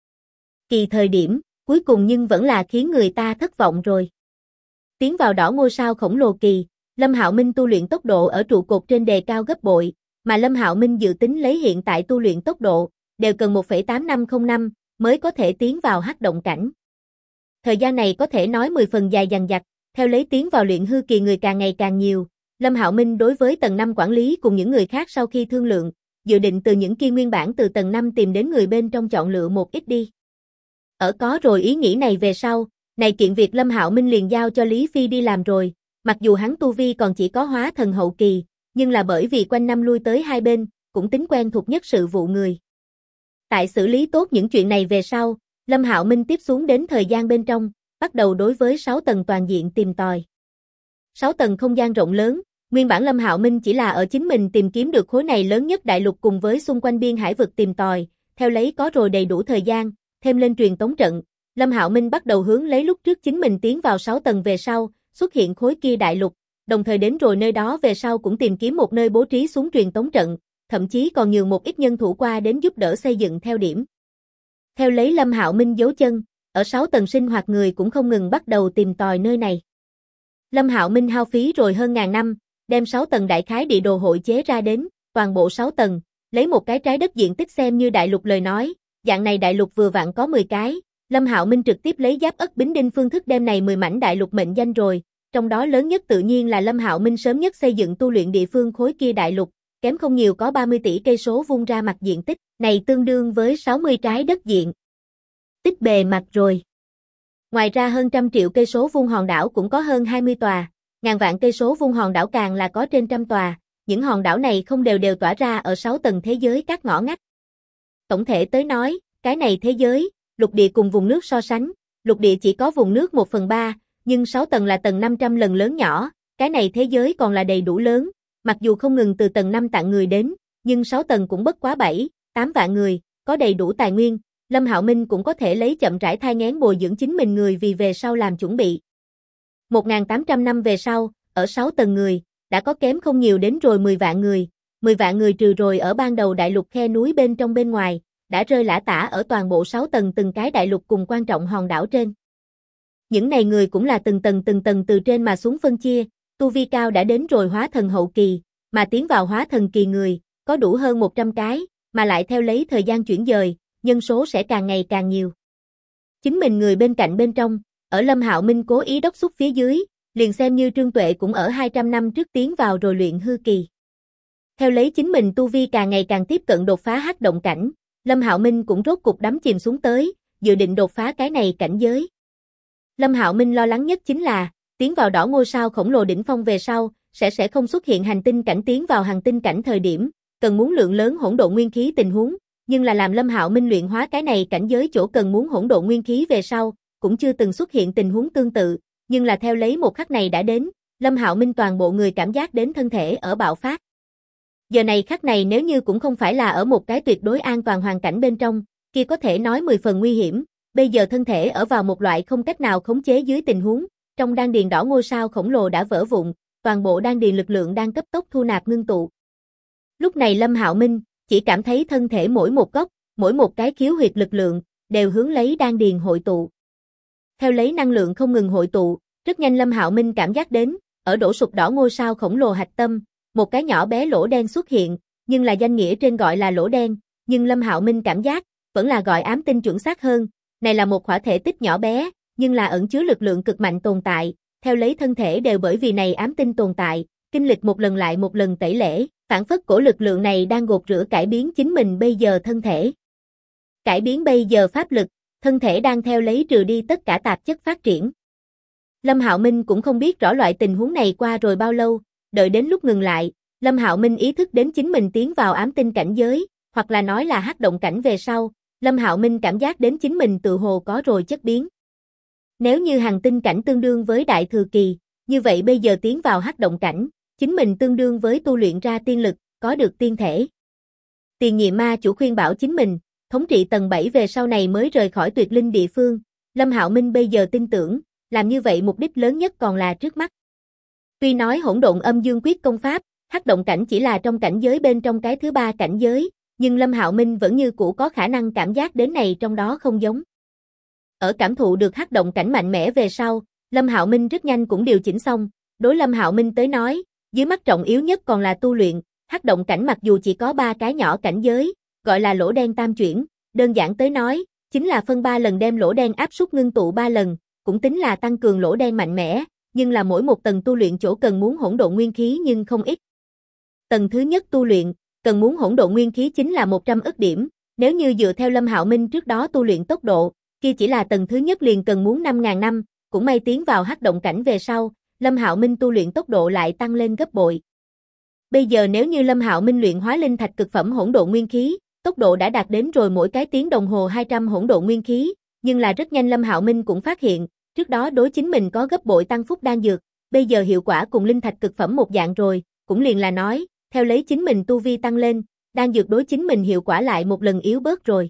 Kỳ thời điểm, cuối cùng nhưng vẫn là khiến người ta thất vọng rồi. Tiến vào đỏ ngôi sao khổng lồ kỳ, Lâm Hạo Minh tu luyện tốc độ ở trụ cột trên đề cao gấp bội, mà Lâm Hạo Minh dự tính lấy hiện tại tu luyện tốc độ, đều cần 1,8505 năm mới có thể tiến vào hắc động cảnh. Thời gian này có thể nói 10 phần dài dằng dặc, theo lấy tiến vào luyện hư kỳ người càng ngày càng nhiều, Lâm Hạo Minh đối với tầng 5 quản lý cùng những người khác sau khi thương lượng, dự định từ những kia nguyên bản từ tầng 5 tìm đến người bên trong chọn lựa một ít đi. Ở có rồi ý nghĩ này về sau, này kiện việc Lâm Hạo Minh liền giao cho Lý Phi đi làm rồi, mặc dù hắn tu vi còn chỉ có hóa thần hậu kỳ, nhưng là bởi vì quanh năm lui tới hai bên, cũng tính quen thuộc nhất sự vụ người. Tại xử lý tốt những chuyện này về sau, Lâm Hạo Minh tiếp xuống đến thời gian bên trong, bắt đầu đối với 6 tầng toàn diện tìm tòi. 6 tầng không gian rộng lớn, nguyên bản Lâm Hạo Minh chỉ là ở chính mình tìm kiếm được khối này lớn nhất đại lục cùng với xung quanh biên hải vực tìm tòi, theo lấy có rồi đầy đủ thời gian, thêm lên truyền tống trận, Lâm Hạo Minh bắt đầu hướng lấy lúc trước chính mình tiến vào 6 tầng về sau, xuất hiện khối kia đại lục, đồng thời đến rồi nơi đó về sau cũng tìm kiếm một nơi bố trí xuống truyền tống trận, thậm chí còn nhường một ít nhân thủ qua đến giúp đỡ xây dựng theo điểm. Theo lấy Lâm Hạo Minh dấu chân, ở 6 tầng sinh hoạt người cũng không ngừng bắt đầu tìm tòi nơi này. Lâm Hạo Minh hao phí rồi hơn ngàn năm, đem 6 tầng đại khái địa đồ hội chế ra đến, toàn bộ 6 tầng, lấy một cái trái đất diện tích xem như đại lục lời nói, dạng này đại lục vừa vặn có 10 cái, Lâm Hạo Minh trực tiếp lấy Giáp Ất Bính Đinh phương thức đem này 10 mảnh đại lục mệnh danh rồi, trong đó lớn nhất tự nhiên là Lâm Hạo Minh sớm nhất xây dựng tu luyện địa phương khối kia đại lục, kém không nhiều có 30 tỷ cây số vuông ra mặt diện tích, này tương đương với 60 trái đất diện tích bề mặt rồi. Ngoài ra hơn 100 triệu cây số vuông hòn đảo cũng có hơn 20 tòa, ngàn vạn cây số vuông hòn đảo càng là có trên trăm tòa, những hòn đảo này không đều tỏa ra ở 6 tầng thế giới các ngõ ngách. Tổng thể tới nói, cái này thế giới, lục địa cùng vùng nước so sánh, lục địa chỉ có vùng nước 1/3, nhưng 6 tầng là tầng 500 lần lớn nhỏ, cái này thế giới còn là đầy đủ lớn, mặc dù không ngừng từ tầng 5 tặng người đến, nhưng 6 tầng cũng bất quá 7-8 vạn người, có đầy đủ tài nguyên, Lâm Hạo Minh cũng có thể lấy chậm rãi thai nghén bồi dưỡng chính mình người vì về sau làm chuẩn bị. 1.800 năm về sau, ở 6 tầng người, đã có kém không nhiều đến rồi 10 vạn người trừ rồi ở ban đầu đại lục khe núi bên trong bên ngoài, đã rơi lả tả ở toàn bộ 6 tầng từng cái đại lục cùng quan trọng hòn đảo trên. Những này người cũng là từng tầng từ trên mà xuống phân chia, tu vi cao đã đến rồi hóa thần hậu kỳ, mà tiến vào hóa thần kỳ người, có đủ hơn 100 cái, mà lại theo lấy thời gian chuyển dời, nhân số sẽ càng ngày càng nhiều. Chính mình người bên cạnh bên trong, ở Lâm Hạo Minh cố ý đốc thúc phía dưới, liền xem như Trương Tuệ cũng ở 200 năm trước tiến vào rồi luyện hư kỳ. Theo lấy chính mình tu vi càng ngày càng tiếp cận đột phá hắc động cảnh, Lâm Hạo Minh cũng rốt cục đắm chìm xuống tới, dự định đột phá cái này cảnh giới. Lâm Hạo Minh lo lắng nhất chính là, tiến vào đỏ ngôi sao khổng lồ đỉnh phong về sau, sẽ không xuất hiện hành tinh cảnh tiến vào hành tinh cảnh thời điểm, cần muốn lượng lớn hỗn độn nguyên khí tình huống, nhưng là làm Lâm Hạo Minh luyện hóa cái này cảnh giới chỗ cần muốn hỗn độn nguyên khí về sau, cũng chưa từng xuất hiện tình huống tương tự, nhưng là theo lấy một khắc này đã đến, Lâm Hạo Minh toàn bộ người cảm giác đến thân thể ở bạo phát. Giờ này khắc này nếu như cũng không phải là ở một cái tuyệt đối an toàn hoàn cảnh bên trong, kia có thể nói 10 phần nguy hiểm, bây giờ thân thể ở vào một loại không cách nào khống chế dưới tình huống, trong đan điền đỏ ngôi sao khổng lồ đã vỡ vụn, toàn bộ đan điền lực lượng đang cấp tốc thu nạp ngưng tụ. Lúc này Lâm Hạo Minh chỉ cảm thấy thân thể mỗi một góc, mỗi một cái khiếu huyệt lực lượng đều hướng lấy đan điền hội tụ. Theo lấy năng lượng không ngừng hội tụ, rất nhanh Lâm Hạo Minh cảm giác đến, ở đổ sụp đỏ ngôi sao khổng lồ hạch tâm, một cái nhỏ bé lỗ đen xuất hiện, nhưng là danh nghĩa trên gọi là lỗ đen, nhưng Lâm Hạo Minh cảm giác vẫn là gọi ám tinh chuẩn xác hơn, này là một khỏa thể tích nhỏ bé, nhưng là ẩn chứa lực lượng cực mạnh tồn tại, theo lấy thân thể đều bởi vì này ám tinh tồn tại, kinh lịch một lần lại một lần tẩy lễ, phản phất cổ lực lượng này đang gột rửa cải biến chính mình bây giờ thân thể. Cải biến bây giờ pháp lực, thân thể đang theo lấy trừ đi tất cả tạp chất phát triển. Lâm Hạo Minh cũng không biết rõ loại tình huống này qua rồi bao lâu, đợi đến lúc ngừng lại, Lâm Hạo Minh ý thức đến chính mình tiến vào ám tinh cảnh giới, hoặc là nói là hắc động cảnh về sau, Lâm Hạo Minh cảm giác đến chính mình tự hồ có rồi chất biến. Nếu như hành tinh cảnh tương đương với đại thừa kỳ, như vậy bây giờ tiến vào hắc động cảnh, chính mình tương đương với tu luyện ra tiên lực, có được tiên thể. Tiền Nhiệm Ma chủ khuyên bảo chính mình, thống trị tầng 7 về sau này mới rời khỏi tuyệt linh địa phương, Lâm Hạo Minh bây giờ tin tưởng, làm như vậy mục đích lớn nhất còn là trước mắt. Tuy nói hỗn độn âm dương quyết công pháp, hắc động cảnh chỉ là trong cảnh giới bên trong cái thứ 3 cảnh giới, nhưng Lâm Hạo Minh vẫn như cũ có khả năng cảm giác đến này trong đó không giống. Ở cảm thụ được hắc động cảnh mạnh mẽ về sau, Lâm Hạo Minh rất nhanh cũng điều chỉnh xong, đối Lâm Hạo Minh tới nói, dưới mắt trọng yếu nhất còn là tu luyện, hắc động cảnh mặc dù chỉ có 3 cái nhỏ cảnh giới, gọi là lỗ đen tam chuyển, đơn giản tới nói, chính là phân 3 lần đem lỗ đen áp suất ngưng tụ 3 lần, cũng tính là tăng cường lỗ đen mạnh mẽ, nhưng là mỗi một tầng tu luyện chỗ cần muốn hỗn độn nguyên khí nhưng không ít. Tầng thứ nhất tu luyện, cần muốn hỗn độn nguyên khí chính là 100 ức điểm, nếu như dựa theo Lâm Hạo Minh trước đó tu luyện tốc độ, kia chỉ là tầng thứ nhất liền cần muốn 5.000 năm, cũng may tiến vào hắc động cảnh về sau, Lâm Hạo Minh tu luyện tốc độ lại tăng lên gấp bội. Bây giờ nếu như Lâm Hạo Minh luyện hóa linh thạch cực phẩm hỗn độn nguyên khí, tốc độ đã đạt đến rồi mỗi cái tiếng đồng hồ 200 hỗn độn nguyên khí, nhưng là rất nhanh Lâm Hạo Minh cũng phát hiện, trước đó đối chính mình có gấp bội tăng phúc đan dược, bây giờ hiệu quả cùng linh thạch cực phẩm một dạng rồi, cũng liền là nói, theo lấy chính mình tu vi tăng lên, đan dược đối chính mình hiệu quả lại một lần yếu bớt rồi.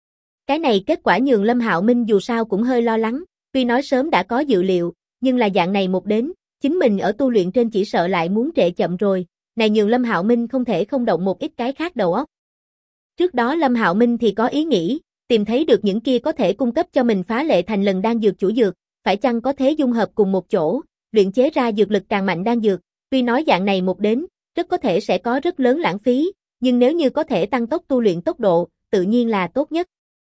Cái này kết quả nhường Lâm Hạo Minh dù sao cũng hơi lo lắng, tuy nói sớm đã có dự liệu, nhưng là dạng này một đến, chính mình ở tu luyện trên chỉ sợ lại muốn trễ chậm rồi, này nhường Lâm Hạo Minh không thể không động một ít cái khác đầu óc. Trước đó Lâm Hạo Minh thì có ý nghĩ, tìm thấy được những kia có thể cung cấp cho mình phá lệ thành lần đan dược chủ dược, phải chăng có thể dung hợp cùng một chỗ, luyện chế ra dược lực càng mạnh đan dược, tuy nói dạng này một đến, rất có thể sẽ có rất lớn lãng phí, nhưng nếu như có thể tăng tốc tu luyện tốc độ, tự nhiên là tốt nhất.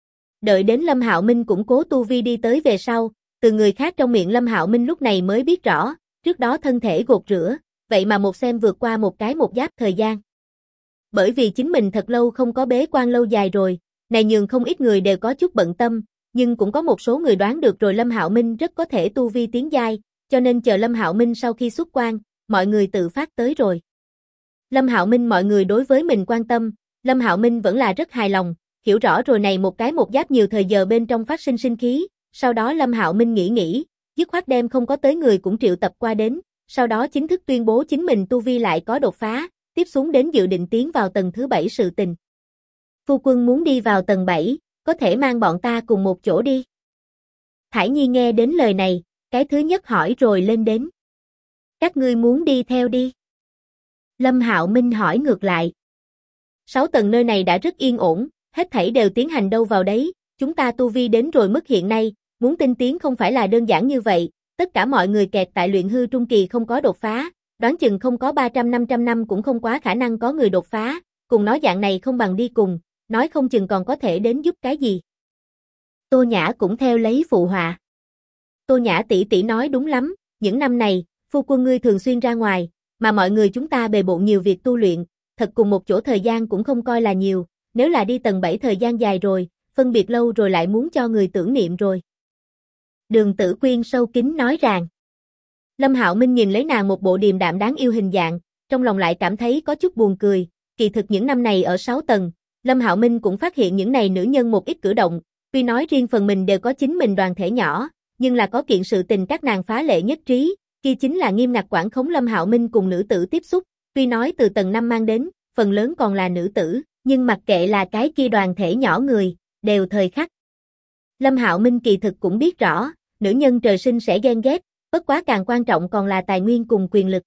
Đợi đến Lâm Hạo Minh củng cố tu vi đi tới về sau, từ người khác trong miệng Lâm Hạo Minh lúc này mới biết rõ, trước đó thân thể gột rửa, vậy mà một xem vượt qua một cái một giáp thời gian. Bởi vì chính mình thật lâu không có bế quan lâu dài rồi, này nhường không ít người đều có chút bận tâm, nhưng cũng có một số người đoán được rồi Lâm Hạo Minh rất có thể tu vi tiến giai, cho nên chờ Lâm Hạo Minh sau khi xuất quan, mọi người tự phát tới rồi. Lâm Hạo Minh mọi người đối với mình quan tâm, Lâm Hạo Minh vẫn là rất hài lòng, hiểu rõ rồi này một cái một giáp nhiều thời giờ bên trong phát sinh sinh khí, sau đó Lâm Hạo Minh nghĩ, dứt khoát đem không có tới người cũng triệu tập qua đến, sau đó chính thức tuyên bố chính mình tu vi lại có đột phá, tiếp xuống đến dự định tiến vào tầng thứ 7 sự tình. Phu quân muốn đi vào tầng 7, có thể mang bọn ta cùng một chỗ đi. Thải Nhi nghe đến lời này, cái thứ nhất hỏi rồi lên đến. Các ngươi muốn đi theo đi. Lâm Hạo Minh hỏi ngược lại. 6 tầng nơi này đã rất yên ổn, Hết thảy đều tiến hành đâu vào đấy, chúng ta tu vi đến rồi mức hiện nay, muốn tinh tiến không phải là đơn giản như vậy, tất cả mọi người kẹt tại luyện hư trung kỳ không có đột phá, đoán chừng không có 300-500 năm cũng không quá khả năng có người đột phá, cùng nói dạng này không bằng đi cùng, nói không chừng còn có thể đến giúp cái gì. Tô Nhã cũng theo lấy phụ họa. Tô Nhã tỷ tỷ nói đúng lắm, những năm này, phu quân ngươi thường xuyên ra ngoài, mà mọi người chúng ta bề bộn nhiều việc tu luyện, thật cùng một chỗ thời gian cũng không coi là nhiều, nếu là đi tầng 7 thời gian dài rồi, phân biệt lâu rồi lại muốn cho người tưởng niệm rồi. Đường Tử Quyên sâu kín nói rằng. Lâm Hạo Minh nhìn lấy nàng một bộ điềm đạm đáng yêu hình dạng, trong lòng lại cảm thấy có chút buồn cười, kỳ thực những năm này ở 6 tầng, Lâm Hạo Minh cũng phát hiện những này nữ nhân một ít cử động, tuy nói riêng phần mình đều có chính mình đoàn thể nhỏ, nhưng là có kiện sự tình các nàng phá lệ nhất trí, kia chính là nghiêm ngặt quản khống Lâm Hạo Minh cùng nữ tử tiếp xúc, tuy nói từ tầng 5 mang đến, phần lớn còn là nữ tử, nhưng mặc kệ là cái kia đoàn thể nhỏ người, đều thời khắc. Lâm Hạo Minh kỳ thực cũng biết rõ, nữ nhân trời sinh sẽ ghen ghét, bất quá càng quan trọng còn là tài nguyên cùng quyền lực.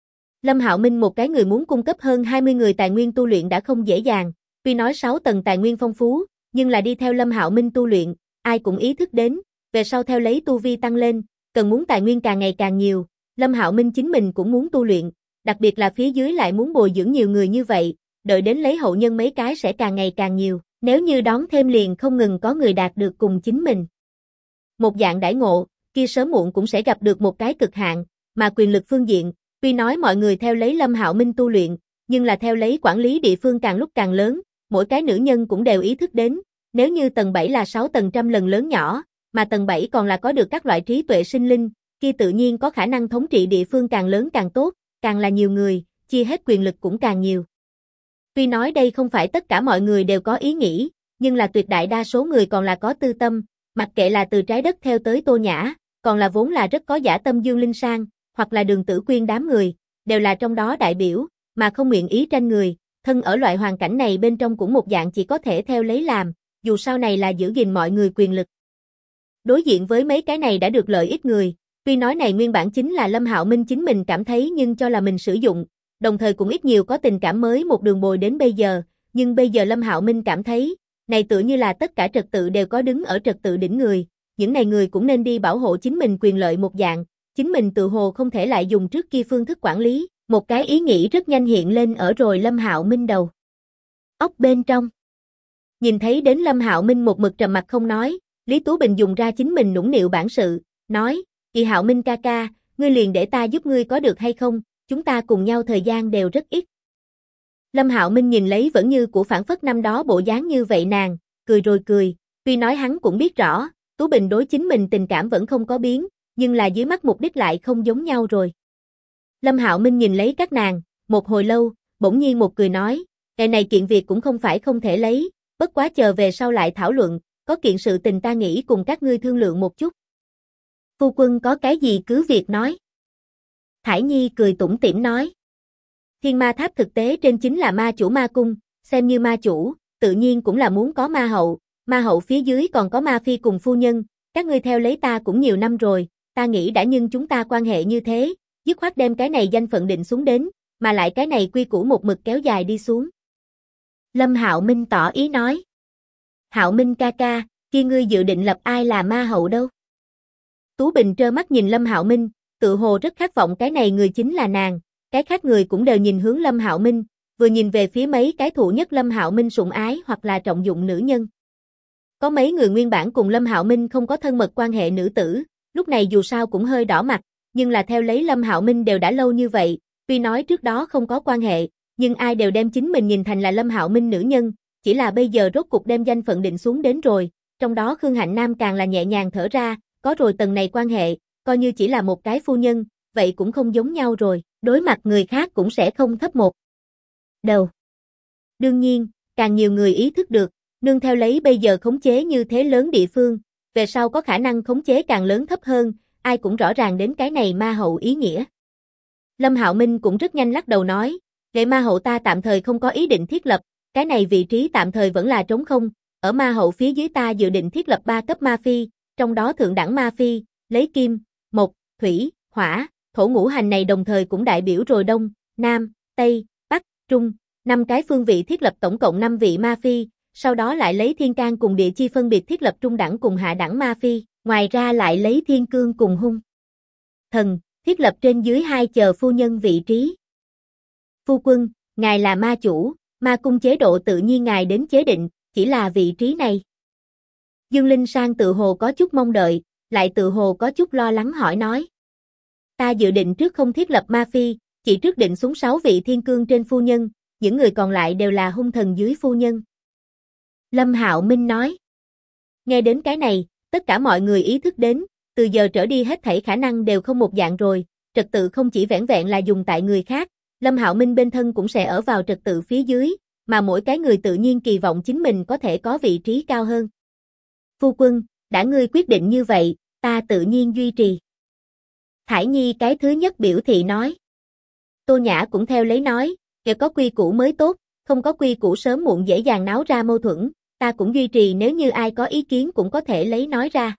Lâm Hạo Minh một cái người muốn cung cấp hơn 20 người tài nguyên tu luyện đã không dễ dàng, tuy nói 6 tầng tài nguyên phong phú, nhưng là đi theo Lâm Hạo Minh tu luyện, ai cũng ý thức đến, về sau theo lấy tu vi tăng lên, cần muốn tài nguyên càng ngày càng nhiều, Lâm Hạo Minh chính mình cũng muốn tu luyện, đặc biệt là phía dưới lại muốn bồi dưỡng nhiều người như vậy, đợi đến lấy hậu nhân mấy cái sẽ càng ngày càng nhiều, nếu như đón thêm liền không ngừng có người đạt được cùng chính mình. Một dạng đãi ngộ, kia sớm muộn cũng sẽ gặp được một cái cực hạn, mà quyền lực phương diện, tuy nói mọi người theo lấy Lâm Hạo Minh tu luyện, nhưng là theo lấy quản lý địa phương càng lúc càng lớn, mỗi cái nữ nhân cũng đều ý thức đến, nếu như tầng 7 là 6 tầng trăm lần lớn nhỏ, mà tầng 7 còn là có được các loại trí tuệ sinh linh, kia tự nhiên có khả năng thống trị địa phương càng lớn càng tốt, càng là nhiều người, chia hết quyền lực cũng càng nhiều. Tuy nói đây không phải tất cả mọi người đều có ý nghĩ, nhưng là tuyệt đại đa số người còn là có tư tâm, mặc kệ là từ trái đất theo tới Tô Nhã, còn là vốn là rất có dã tâm Dương Linh Sang, hoặc là Đường Tử Quyên đám người, đều là trong đó đại biểu, mà không nguyện ý tranh người, thân ở loại hoàn cảnh này bên trong cũng một dạng chỉ có thể theo lấy làm, dù sau này là giữ gìn mọi người quyền lực. Đối diện với mấy cái này đã được lợi ích người, tuy nói này nguyên bản chính là Lâm Hạo Minh chính mình cảm thấy nhưng cho là mình sử dụng, đồng thời cũng ít nhiều có tình cảm mới một đường bồi đến bây giờ, nhưng bây giờ Lâm Hạo Minh cảm thấy, này tựa như là tất cả trật tự đều có đứng ở trật tự đỉnh người, những này người cũng nên đi bảo hộ chính mình quyền lợi một dạng, chính mình tự hồ không thể lại dùng trước kia phương thức quản lý, một cái ý nghĩ rất nhanh hiện lên ở rồi Lâm Hạo Minh đầu. Óc bên trong. Nhìn thấy đến Lâm Hạo Minh một mực trầm mặt không nói, Lý Tú Bình dùng ra chính mình nũng nịu bản sự, nói, "Kỳ Hạo Minh ca ca, ngươi liền để ta giúp ngươi có được hay không, chúng ta cùng nhau thời gian đều rất ít." Lâm Hạo Minh nhìn lấy vẫn như của phản phất năm đó bộ dáng như vậy nàng, cười rồi cười, tuy nói hắn cũng biết rõ, Tú Bình đối chính mình tình cảm vẫn không có biến, nhưng là dưới mắt mục đích lại không giống nhau rồi. Lâm Hạo Minh nhìn lấy các nàng, một hồi lâu, bỗng nhiên một cười nói, "Ngày này kiện việc cũng không phải không thể lấy, bất quá chờ về sau lại thảo luận, có kiện sự tình ta nghĩ cùng các ngươi thương lượng một chút." "Phu quân có cái gì cứ việc nói." Thải Nhi cười tủm tỉm nói. Thiên Ma Tháp thực tế trên chính là ma chủ ma cung, xem như ma chủ, tự nhiên cũng là muốn có ma hậu phía dưới còn có ma phi cùng phu nhân, các ngươi theo lấy ta cũng nhiều năm rồi, ta nghĩ đã nhưng chúng ta quan hệ như thế, dứt khoát đem cái này danh phận định xuống đến, mà lại cái này quy củ một mực kéo dài đi xuống. Lâm Hạo Minh tỏ ý nói. "Hạo Minh ca ca, kia ngươi dự định lập ai là ma hậu đâu?" Tú Bình trơ mắt nhìn Lâm Hạo Minh, tự hồ rất khát vọng cái này người chính là nàng, cái khác người cũng đều nhìn hướng Lâm Hạo Minh, vừa nhìn về phía mấy cái thụ nhất Lâm Hạo Minh sủng ái hoặc là trọng dụng nữ nhân. Có mấy người nguyên bản cùng Lâm Hạo Minh không có thân mật quan hệ nữ tử, lúc này dù sao cũng hơi đỏ mặt, nhưng là theo lấy Lâm Hạo Minh đều đã lâu như vậy, tuy nói trước đó không có quan hệ, nhưng ai đều đem chính mình nhìn thành là Lâm Hạo Minh nữ nhân, chỉ là bây giờ rốt cục đem danh phận định xuống đến rồi, trong đó Khương Hạnh Nam càng là nhẹ nhàng thở ra, có rồi tầng này quan hệ, coi như chỉ là một cái phu nhân, vậy cũng không giống nhau rồi, đối mặt người khác cũng sẽ không thấp một đầu. Đương nhiên, càng nhiều người ý thức được, nương theo lấy bây giờ khống chế như thế lớn địa phương, về sau có khả năng khống chế càng lớn thấp hơn, ai cũng rõ ràng đến cái này ma hậu ý nghĩa. Lâm Hạo Minh cũng rất nhanh lắc đầu nói, "Lệ ma hậu ta tạm thời không có ý định thiết lập, cái này vị trí tạm thời vẫn là trống không, ở ma hậu phía dưới ta dự định thiết lập 3 cấp ma phi, trong đó thượng đẳng ma phi, lấy kim, mộc, thủy, hỏa, thổ ngũ hành này đồng thời cũng đại biểu rồi Đông, Nam, Tây, Bắc, Trung, 5 cái phương vị thiết lập tổng cộng 5 vị ma phi, sau đó lại lấy thiên can cùng địa chi phân biệt thiết lập trung đẳng cùng hạ đẳng ma phi, ngoài ra lại lấy thiên cương cùng hung thần, thiết lập trên dưới hai chờ phu nhân vị trí. Phu quân, ngài là ma chủ, ma cung chế độ tự nhiên ngài đến chế định, chỉ là vị trí này. Dương Linh Sang tự hồ có chút mong đợi, lại tự hồ có chút lo lắng hỏi nói. Ta dự định trước không thiết lập ma phi, chỉ trước định xuống 6 vị thiên cương trên phu nhân, những người còn lại đều là hung thần dưới phu nhân. Lâm Hạo Minh nói. Nghe đến cái này, tất cả mọi người ý thức đến, từ giờ trở đi hết thảy khả năng đều không một dạng rồi, trật tự không chỉ vẻn vẹn là dùng tại người khác, Lâm Hạo Minh bên thân cũng sẽ ở vào trật tự phía dưới, mà mỗi cái người tự nhiên kỳ vọng chính mình có thể có vị trí cao hơn. Phu quân, đã ngươi quyết định như vậy, ta tự nhiên duy trì. Thải Nhi cái thứ nhất biểu thị nói. Tô Nhã cũng theo lấy nói, kể có quy củ mới tốt, không có quy củ sớm muộn dễ dàng náo ra mâu thuẫn, ta cũng duy trì nếu như ai có ý kiến cũng có thể lấy nói ra.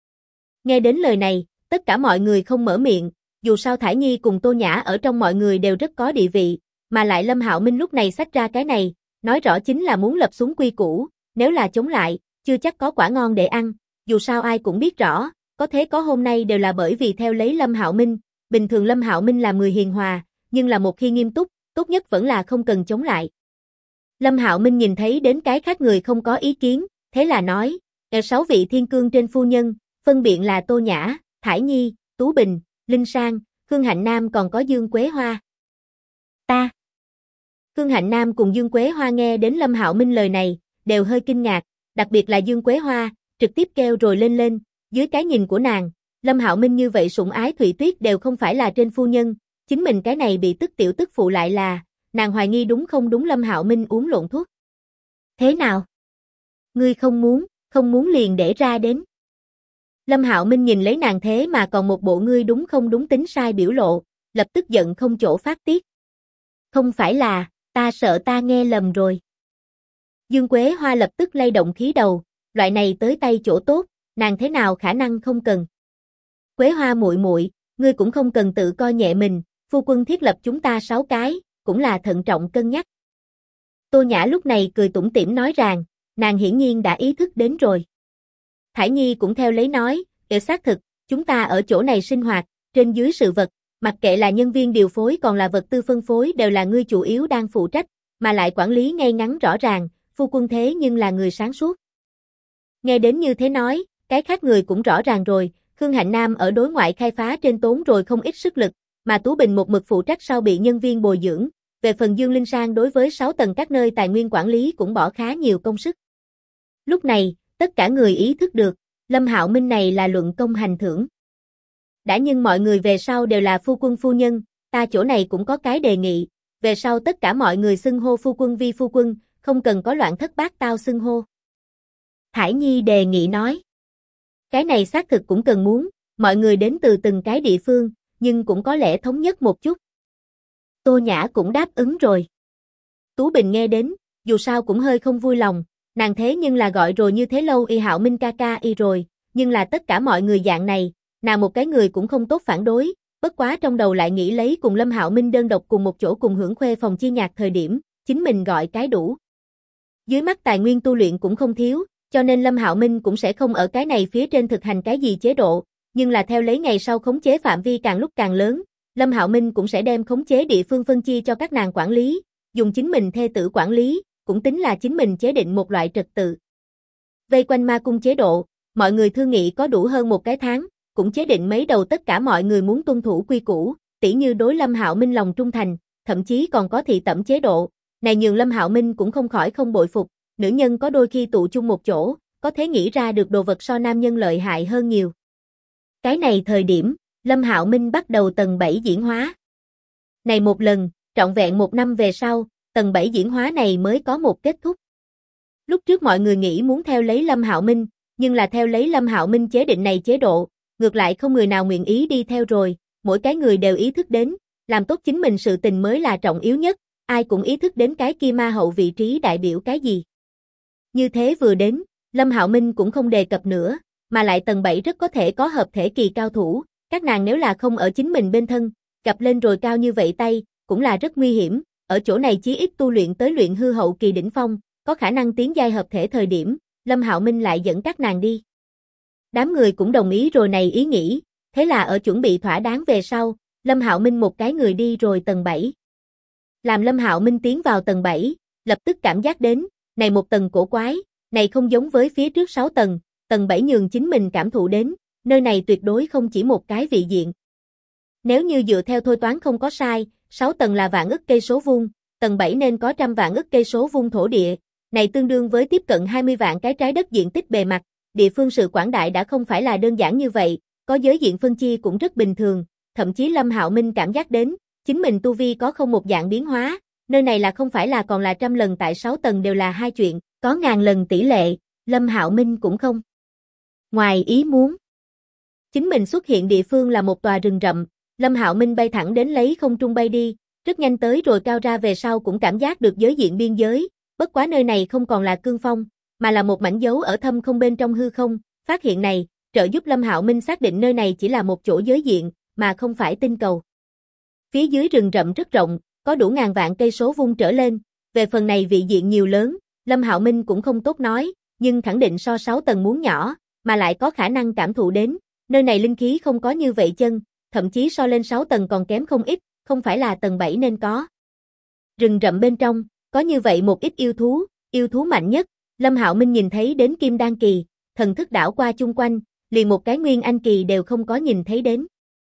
Nghe đến lời này, tất cả mọi người không mở miệng, dù sao Thải Nhi cùng Tô Nhã ở trong mọi người đều rất có địa vị, mà lại Lâm Hạo Minh lúc này xách ra cái này, nói rõ chính là muốn lập xuống quy củ, nếu là chống lại, chưa chắc có quả ngon để ăn, dù sao ai cũng biết rõ, có thế có hôm nay đều là bởi vì theo lấy Lâm Hạo Minh, bình thường Lâm Hạo Minh là người hiền hòa, nhưng là một khi nghiêm túc, tốt nhất vẫn là không cần chống lại. Lâm Hạo Minh nhìn thấy đến cái khác người không có ý kiến, thế là nói, 6 vị thiên cương trên phu nhân, phân biệt là Tô Nhã, Thải Nhi, Tú Bình, Linh Sang, Khương Hạnh Nam còn có Dương Quế Hoa. Ta. Khương Hạnh Nam cùng Dương Quế Hoa nghe đến Lâm Hạo Minh lời này, đều hơi kinh ngạc, đặc biệt là Dương Quế Hoa, trực tiếp kêu rồi lên, dưới cái nhìn của nàng, Lâm Hạo Minh như vậy sủng ái Thụy Tuyết đều không phải là trên phu nhân, chính mình cái này bị tức tiểu tức phụ lại là, nàng hoài nghi đúng không đúng Lâm Hạo Minh uống lộn thuốc. Thế nào? Ngươi không muốn liền để ra đến. Lâm Hạo Minh nhìn lấy nàng thế mà còn một bộ ngươi đúng không đúng tính sai biểu lộ, lập tức giận không chỗ phát tiết. Không phải là, ta sợ ta nghe lầm rồi. Dương Quế Hoa lập tức lay động khí đầu, loại này tới tay chỗ tốt, nàng thế nào khả năng không cần. Quế Hoa muội muội, ngươi cũng không cần tự coi nhẹ mình, phu quân thiết lập chúng ta 6 cái, cũng là thận trọng cân nhắc. Tô Nhã lúc này cười tủm tỉm nói rằng, nàng hiển nhiên đã ý thức đến rồi. Thải Nhi cũng theo lấy nói, xác thực, chúng ta ở chỗ này sinh hoạt, trên dưới sự vật, mặc kệ là nhân viên điều phối còn là vật tư phân phối đều là ngươi chủ yếu đang phụ trách, mà lại quản lý ngay ngắn rõ ràng, phu quân thế nhưng là người sáng suốt. Nghe đến như thế nói, cái khác người cũng rõ ràng rồi, Khương Hạnh Nam ở đối ngoại khai phá trên tốn rồi không ít sức lực, mà Tú Bình một mực phụ trách sau bị nhân viên bồi dưỡng, về phần Dương Linh Sang đối với 6 tầng các nơi tài nguyên quản lý cũng bỏ khá nhiều công sức. Lúc này, tất cả người ý thức được, Lâm Hạo Minh này là luận công hành thưởng. Đã nhưng mọi người về sau đều là phu quân phu nhân, ta chỗ này cũng có cái đề nghị, về sau tất cả mọi người xưng hô phu quân vi phu quân, không cần có loạn thất bát tao xưng hô. Thải Nhi đề nghị nói. Cái này xác thực cũng cần muốn, mọi người đến từ từng cái địa phương, nhưng cũng có lẽ thống nhất một chút. Tô Nhã cũng đáp ứng rồi. Tú Bình nghe đến, dù sao cũng hơi không vui lòng, nàng thế nhưng là gọi rồi như thế lâu y Hạo Minh ca ca y rồi, nhưng là tất cả mọi người dạng này, nàng một cái người cũng không tốt phản đối, bất quá trong đầu lại nghĩ lấy cùng Lâm Hạo Minh đơn độc cùng một chỗ cùng hưởng khuê phòng chi nhạc thời điểm, chính mình gọi cái đủ. Dưới mắt tài nguyên tu luyện cũng không thiếu, cho nên Lâm Hạo Minh cũng sẽ không ở cái này phía trên thực hành cái gì chế độ, nhưng là theo lấy ngày sau khống chế phạm vi càng lúc càng lớn, Lâm Hạo Minh cũng sẽ đem khống chế địa phương phân chia cho các nàng quản lý, dùng chính mình thê tử quản lý, cũng tính là chính mình chế định một loại trật tự. Vây quanh ma cung chế độ, mọi người thương nghị có đủ hơn một cái tháng, cũng chế định mấy đầu tất cả mọi người muốn tuân thủ quy củ, tỉ như đối Lâm Hạo Minh lòng trung thành, thậm chí còn có thị tẩm chế độ, này nhường Lâm Hạo Minh cũng không khỏi không bội phục, nữ nhân có đôi khi tụ chung một chỗ, có thể nghĩ ra được đồ vật so nam nhân lợi hại hơn nhiều. Cái này thời điểm, Lâm Hạo Minh bắt đầu tầng 7 diễn hóa. Này một lần, trọn vẹn 1 năm về sau, tầng 7 diễn hóa này mới có một kết thúc. Lúc trước mọi người nghĩ muốn theo lấy Lâm Hạo Minh, nhưng là theo lấy Lâm Hạo Minh chế định này chế độ, ngược lại không người nào nguyện ý đi theo rồi, mỗi cái người đều ý thức đến, làm tốt chính mình sự tình mới là trọng yếu nhất, ai cũng ý thức đến cái kia ma hậu vị trí đại biểu cái gì. Như thế vừa đến, Lâm Hạo Minh cũng không đề cập nữa, mà lại tầng 7 rất có thể có hợp thể kỳ cao thủ, các nàng nếu là không ở chính mình bên thân, gặp lên rồi cao như vậy tay, cũng là rất nguy hiểm, ở chỗ này chí ít tu luyện tới luyện hư hậu kỳ đỉnh phong, có khả năng tiến giai hợp thể thời điểm, Lâm Hạo Minh lại dẫn các nàng đi. Đám người cũng đồng ý rồi này ý nghĩ, thế là ở chuẩn bị thỏa đáng về sau, Lâm Hạo Minh một cái người đi rồi tầng 7. Làm Lâm Hạo Minh tiến vào tầng 7, lập tức cảm giác đến, này một tầng cổ quái, này không giống với phía trước 6 tầng, tầng 7 nhường chính mình cảm thụ đến, nơi này tuyệt đối không chỉ một cái vị diện. Nếu như dựa theo thôi toán không có sai, 6 tầng là vạn ức cây số vuông, tầng 7 nên có trăm vạn ức cây số vuông thổ địa, này tương đương với tiếp cận 20 vạn cái trái đất diện tích bề mặt, địa phương sự quảng đại đã không phải là đơn giản như vậy, có giới diện phân chia cũng rất bình thường, thậm chí Lâm Hạo Minh cảm giác đến, chính mình tu vi có không một dạng biến hóa, nơi này là không phải là còn là trăm lần tại 6 tầng đều là hai chuyện, có ngàn lần tỷ lệ, Lâm Hạo Minh cũng không. Ngoài ý muốn, chính mình xuất hiện địa phương là một tòa rừng rậm, Lâm Hạo Minh bay thẳng đến lấy không trung bay đi, rất nhanh tới rồi cao ra về sau cũng cảm giác được giới diện biên giới, bất quá nơi này không còn là cương phong, mà là một mảnh dấu ở thâm không bên trong hư không, phát hiện này, trợ giúp Lâm Hạo Minh xác định nơi này chỉ là một chỗ giới diện, mà không phải tinh cầu. Phía dưới rừng rậm rất rộng, có đủ ngàn vạn cây số vuông trở lên, về phần này vị diện nhiều lớn, Lâm Hạo Minh cũng không tốt nói, nhưng khẳng định so 6 tầng muốn nhỏ, mà lại có khả năng cảm thụ đến, nơi này linh khí không có như vậy chân, thậm chí so lên 6 tầng còn kém không ít, không phải là tầng 7 nên có. Rừng rậm bên trong, có như vậy một ít yêu thú mạnh nhất, Lâm Hạo Minh nhìn thấy đến Kim Đan kỳ, thần thức đảo qua chung quanh, liền một cái Nguyên Anh kỳ đều không có nhìn thấy đến.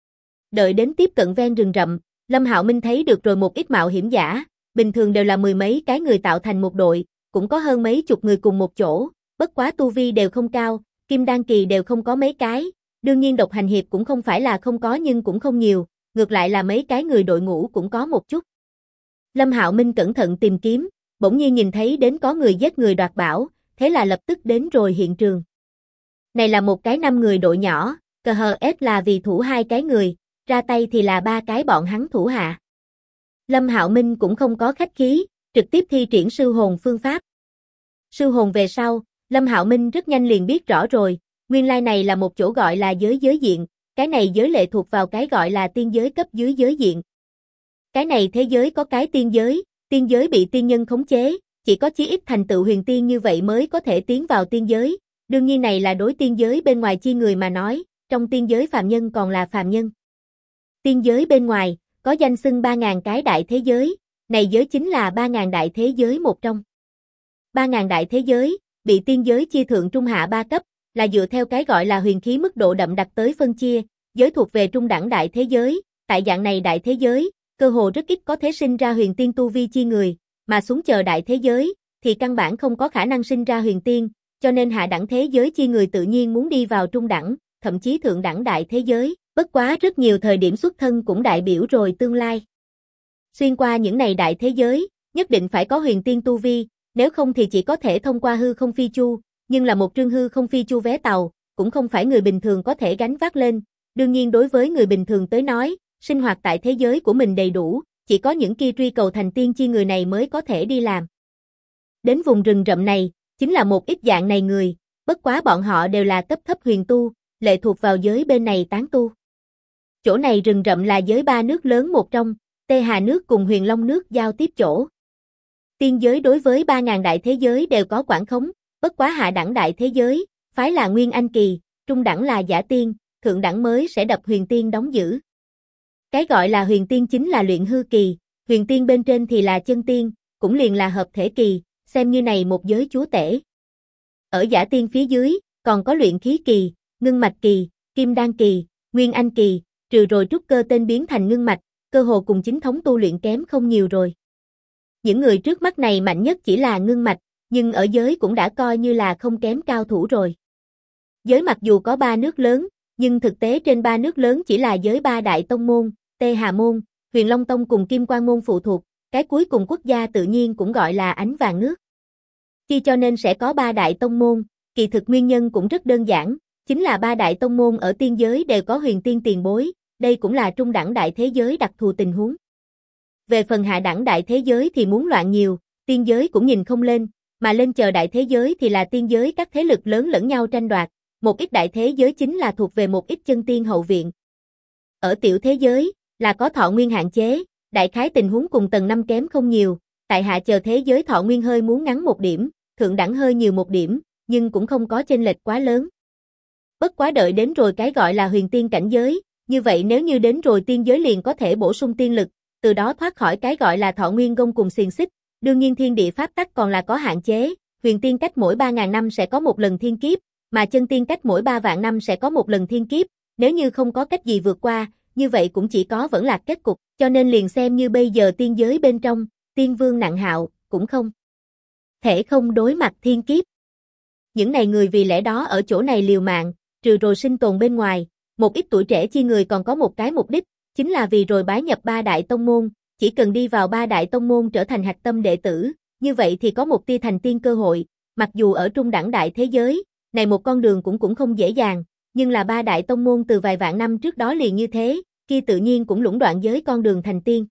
Đợi đến tiếp cận ven rừng rậm, Lâm Hạo Minh thấy được rồi một ít mạo hiểm giả, bình thường đều là mười mấy cái người tạo thành một đội, cũng có hơn mấy chục người cùng một chỗ, bất quá tu vi đều không cao, Kim Đan kỳ đều không có mấy cái, đương nhiên độc hành hiệp cũng không phải là không có nhưng cũng không nhiều, ngược lại là mấy cái người đội ngũ cũng có một chút. Lâm Hạo Minh cẩn thận tìm kiếm, bỗng nhiên nhìn thấy đến có người giết người đoạt bảo, thế là lập tức đến rồi hiện trường. Này là một cái 5 người đội nhỏ, KHS là vì thủ 2 cái người, ra tay thì là 3 cái bọn hắn thủ hạ. Lâm Hạo Minh cũng không có khách khí, trực tiếp thi triển sư hồn phương pháp. Sư hồn về sau, Lâm Hạo Minh rất nhanh liền biết rõ rồi, nguyên lai này là một chỗ gọi là giới diện, cái này giới lệ thuộc vào cái gọi là tiên giới cấp dưới giới diện. Cái này thế giới có cái tiên giới bị tiên nhân khống chế, chỉ có chí ít thành tựu huyền tiên như vậy mới có thể tiến vào tiên giới, đương nhiên này là đối tiên giới bên ngoài chi người mà nói, trong tiên giới phàm nhân còn là phàm nhân. Tiên giới bên ngoài, có danh xưng 3.000 cái đại thế giới, này giới chính là 3.000 đại thế giới một trong. 3.000 đại thế giới, bị tiên giới chia thượng trung hạ 3 cấp, là dựa theo cái gọi là huyền khí mức độ đậm đặc tới phân chia, giới thuộc về trung đẳng đại thế giới, tại dạng này đại thế giới, cơ hồ rất ít có thể sinh ra huyền tiên tu vi chi người, mà xuống chờ đại thế giới, thì căn bản không có khả năng sinh ra huyền tiên, cho nên hạ đẳng thế giới chi người tự nhiên muốn đi vào trung đẳng, thậm chí thượng đẳng đại thế giới, bất quá rất nhiều thời điểm xuất thân cũng đại biểu rồi tương lai. Xuyên qua những này đại thế giới, nhất định phải có huyền tiên tu vi, nếu không thì chỉ có thể thông qua hư không phi chu, nhưng là một trương hư không phi chu vé tàu, cũng không phải người bình thường có thể gánh vác lên, đương nhiên đối với người bình thường tới nói, sinh hoạt tại thế giới của mình đầy đủ, chỉ có những kia truy cầu thành tiên chi người này mới có thể đi làm. Đến vùng rừng rậm này, chính là một ít dạng này người, bất quá bọn họ đều là cấp thấp huyền tu, lệ thuộc vào giới bên này tán tu. Chỗ này rừng rậm là giới 3 nước lớn một trong, Tê Hà nước cùng Huyền Long nước giao tiếp chỗ. Tiên giới đối với 3.000 đại thế giới đều có quản khống, bất quá hạ đẳng đại thế giới, phái là Nguyên Anh kỳ, trung đẳng là giả tiên, thượng đẳng mới sẽ đập huyền tiên đóng giữ. Cái gọi là huyền tiên chính là luyện hư kỳ, huyền tiên bên trên thì là chân tiên, cũng liền là hợp thể kỳ, xem như này một giới chúa tể. Ở giả tiên phía dưới, còn có luyện khí kỳ, ngưng mạch kỳ, kim đan kỳ, nguyên anh kỳ, trừ rồi trúc cơ tên biến thành ngưng mạch, cơ hồ cùng chính thống tu luyện kém không nhiều rồi. Những người trước mắt này mạnh nhất chỉ là ngưng mạch, nhưng ở giới cũng đã coi như là không kém cao thủ rồi. Giới mặc dù có 3 nước lớn, nhưng thực tế trên 3 nước lớn chỉ là giới 3 đại tông môn, Tê Hà môn, Huyền Long tông cùng Kim Quang môn phụ thuộc, cái cuối cùng quốc gia tự nhiên cũng gọi là ánh vàng nước. Chi cho nên sẽ có 3 đại tông môn, kỳ thực nguyên nhân cũng rất đơn giản, chính là 3 đại tông môn ở tiên giới đều có huyền tiên tiền bối, đây cũng là trung đẳng đại thế giới đặc thù tình huống. Về phần hạ đẳng đại thế giới thì muốn loạn nhiều, tiên giới cũng nhìn không lên, mà lên chờ đại thế giới thì là tiên giới các thế lực lớn lẫn nhau tranh đoạt, một ít đại thế giới chính là thuộc về một ít chân tiên hậu viện. Ở tiểu thế giới, là có thọ nguyên hạn chế, đại khái tình huống cùng tầng 5 kém không nhiều, tại hạ chờ thế giới thọ nguyên hơi muốn ngắn một điểm, thượng đẳng hơi nhiều một điểm, nhưng cũng không có chênh lệch quá lớn. Bất quá đợi đến rồi cái gọi là huyền tiên cảnh giới, như vậy nếu như đến rồi tiên giới liền có thể bổ sung tiên lực, từ đó thoát khỏi cái gọi là thọ nguyên gông cùng xiềng xích, đương nhiên thiên địa pháp tắc còn là có hạn chế, huyền tiên cách mỗi 3.000 năm sẽ có một lần thiên kiếp, mà chân tiên cách mỗi 3 vạn năm sẽ có một lần thiên kiếp, nếu như không có cách gì vượt qua, như vậy cũng chỉ có vẫn lạc kết cục, cho nên liền xem như bây giờ tiên giới bên trong, tiên vương Nặng Hạo, cũng không thể không đối mặt thiên kiếp. Những này người vì lẽ đó ở chỗ này liều mạng, trừ rồi sinh tồn bên ngoài, một ít tuổi trẻ chi người còn có một cái mục đích, chính là vì rồi bái nhập 3 đại tông môn, chỉ cần đi vào 3 đại tông môn trở thành hạch tâm đệ tử, như vậy thì có một tia thành tiên cơ hội, mặc dù ở trung đẳng đại thế giới, này một con đường cũng không dễ dàng, nhưng là 3 đại tông môn từ vài vạn năm trước đó liền như thế, kia tự nhiên cũng lũng đoạn giới con đường thành tiên.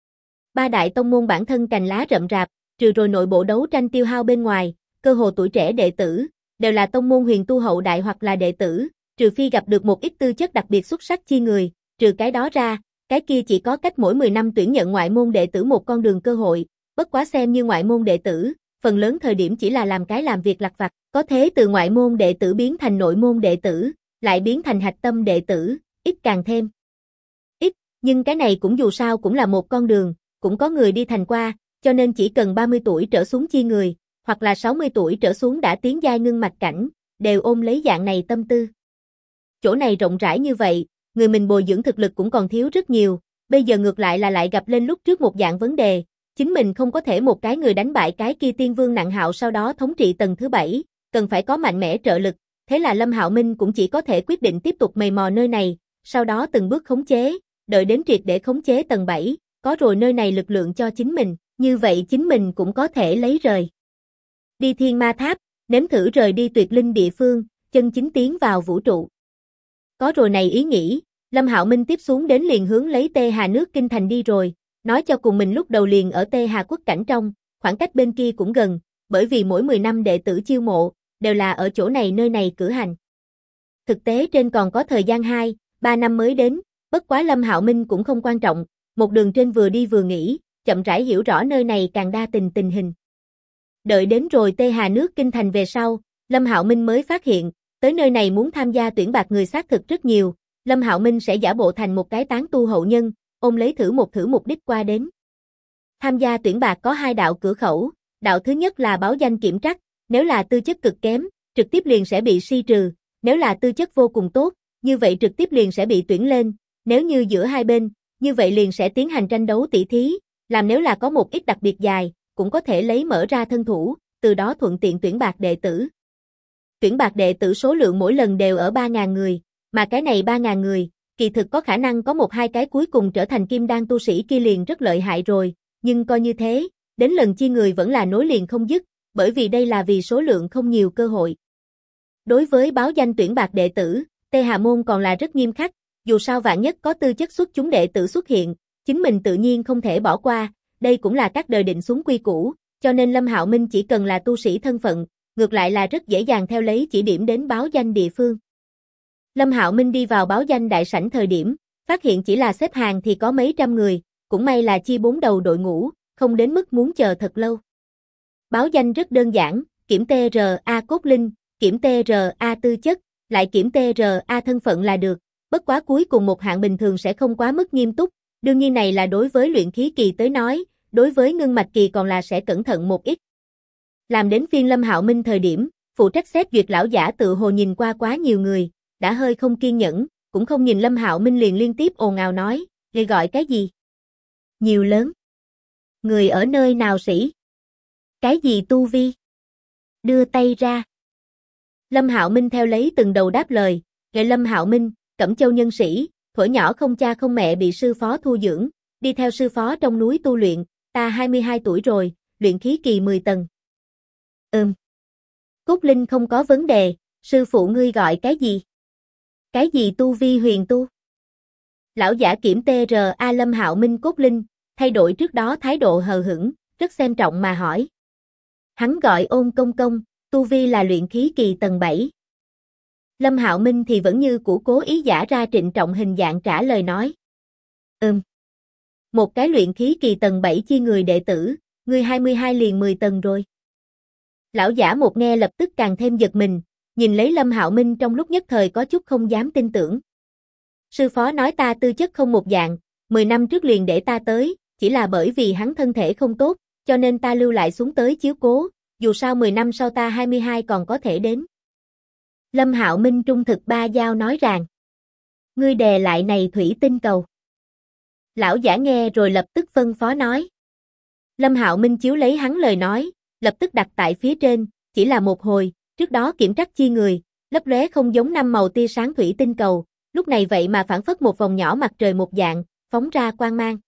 3 đại tông môn bản thân cành lá rậm rạp, trừ rồi nội bộ đấu tranh tiêu hao bên ngoài, cơ hồ tuổi trẻ đệ tử đều là tông môn huyền tu hậu đại hoặc là đệ tử, trừ phi gặp được một ít tư chất đặc biệt xuất sắc chi người, trừ cái đó ra, cái kia chỉ có cách mỗi 10 năm tuyển nhận ngoại môn đệ tử một con đường cơ hội, bất quá xem như ngoại môn đệ tử, phần lớn thời điểm chỉ là làm việc lặt vặt, có thế từ ngoại môn đệ tử biến thành nội môn đệ tử, lại biến thành hạch tâm đệ tử, ít càng thêm ít, nhưng cái này cũng dù sao cũng là một con đường, cũng có người đi thành qua, cho nên chỉ cần 30 tuổi trở xuống chi người, hoặc là 60 tuổi trở xuống đã tiến giai ngưng mạch cảnh, đều ôm lấy dạng này tâm tư. Chỗ này rộng rãi như vậy, người mình bồi dưỡng thực lực cũng còn thiếu rất nhiều, bây giờ ngược lại là lại gặp lên lúc trước một dạng vấn đề, chính mình không có thể một cái người đánh bại cái kia tiên vương Nặng Hạo sau đó thống trị tầng thứ 7, cần phải có mạnh mẽ trợ lực, thế là Lâm Hạo Minh cũng chỉ có thể quyết định tiếp tục mày mò nơi này, sau đó từng bước khống chế, đợi đến triệt để khống chế tầng 7, có rồi nơi này lực lượng cho chính mình, như vậy chính mình cũng có thể lấy rời đi Thiên Ma Tháp, nếm thử rời đi tuyệt linh địa phương, chân chính tiến vào vũ trụ. Có rồi này ý nghĩ, Lâm Hạo Minh tiếp xuống đến liền hướng lấy Tê Hà nước kinh thành đi rồi, nói cho cùng mình lúc đầu liền ở Tê Hà quốc cảnh trong, khoảng cách bên kia cũng gần, bởi vì mỗi 10 năm đệ tử chiêu mộ, đều là ở chỗ này nơi này cử hành. Thực tế trên còn có thời gian 2-3 năm mới đến, bất quá Lâm Hạo Minh cũng không quan trọng, một đường trên vừa đi vừa nghỉ, chậm rãi hiểu rõ nơi này càng đa tình hình. Đợi đến rồi Tê Hà nước kinh thành về sau, Lâm Hạo Minh mới phát hiện, tới nơi này muốn tham gia tuyển bạt người xác thực rất nhiều, Lâm Hạo Minh sẽ giả bộ thành một cái tán tu hậu nhân, ôm lấy thử mục đích qua đến. Tham gia tuyển bạt có 2 đạo cửa khẩu, đạo thứ nhất là báo danh kiểm trắc, nếu là tư chất cực kém, trực tiếp liền sẽ bị si trừ, nếu là tư chất vô cùng tốt, như vậy trực tiếp liền sẽ bị tuyển lên, nếu như giữa hai bên, như vậy liền sẽ tiến hành tranh đấu tỷ thí, làm nếu là có một ít đặc biệt dài, cũng có thể lấy mở ra thân thủ, từ đó thuận tiện tuyển bạt đệ tử. Tuyển bạt đệ tử số lượng mỗi lần đều ở 3.000 người, mà cái này 3.000 người, kỳ thực có khả năng có 1-2 cái cuối cùng trở thành kim đan tu sĩ kia liền rất lợi hại rồi, nhưng coi như thế, đến lần chi người vẫn là nối liền không dứt, bởi vì đây là vì số lượng không nhiều cơ hội. Đối với báo danh tuyển bạt đệ tử, Tê Hà môn còn là rất nghiêm khắc, dù sao vạn nhất có tư chất xuất chúng đệ tử xuất hiện, chính mình tự nhiên không thể bỏ qua, đây cũng là các đời định xuống quy củ, cho nên Lâm Hạo Minh chỉ cần là tu sĩ thân phận, ngược lại là rất dễ dàng theo lấy chỉ điểm đến báo danh địa phương. Lâm Hạo Minh đi vào báo danh đại sảnh thời điểm, phát hiện chỉ là xếp hàng thì có mấy trăm người, cũng may là chia 4 đầu đội ngũ, không đến mức muốn chờ thật lâu. Báo danh rất đơn giản, kiểm TRA cốt linh, kiểm TRA tư chất, lại kiểm TRA thân phận là được, bất quá cuối cùng một hạng bình thường sẽ không quá mức nghiêm túc, đương nhiên này là đối với luyện khí kỳ tới nói, đối với ngưng mạch kỳ còn là sẽ cẩn thận một ít. Làm đến phiên Lâm Hạo Minh thời điểm, phụ trách xét duyệt lão giả tự hồ nhìn qua quá nhiều người, đã hơi không kiên nhẫn, cũng không nhìn Lâm Hạo Minh liền liên tiếp ồn ào nói, "Ngươi gọi cái gì? Nhiều lớn. Người ở nơi nào sĩ? Cái gì tu vi? Đưa tay ra." Lâm Hạo Minh theo lấy từng đầu đáp lời, "Gọi Lâm Hạo Minh, Cẩm Châu nhân sĩ, thuở nhỏ không cha không mẹ bị sư phó thu dưỡng, đi theo sư phó trong núi tu luyện, ta 22 tuổi rồi, luyện khí kỳ 10 tầng." Cốt linh không có vấn đề, sư phụ ngươi gọi cái gì? Cái gì tu vi huyền tu? Lão giả kiểm TRA Lâm Hạo Minh cốt linh, thay đổi trước đó thái độ hờ hững, rất xem trọng mà hỏi. Hắn gọi Ôn Công Công, tu vi là luyện khí kỳ tầng 7. Lâm Hạo Minh thì vẫn như cũ cố ý giả ra trịnh trọng hình dạng trả lời nói. Một cái luyện khí kỳ tầng 7 chi người đệ tử, ngươi 22 liền 10 tầng rồi. Lão giả một nghe lập tức càng thêm giật mình, nhìn lấy Lâm Hạo Minh trong lúc nhất thời có chút không dám tin tưởng. Sư phó nói ta tư chất không một dạng, 10 năm trước liền để ta tới, chỉ là bởi vì hắn thân thể không tốt, cho nên ta lưu lại xuống tới chiếu cố, dù sao 10 năm sau ta 22 còn có thể đến. Lâm Hạo Minh trung thực ba giao nói rằng, ngươi đè lại này thủy tinh cầu. Lão giả nghe rồi lập tức phân phó nói. Lâm Hạo Minh chiếu lấy hắn lời nói, lập tức đặt tại phía trên, chỉ là một hồi, trước đó kiểm trắc chi người, lấp lóe không giống 5 màu tia sáng thủy tinh cầu, lúc này vậy mà phản phất một vòng nhỏ mặt trời một dạng, phóng ra quang mang.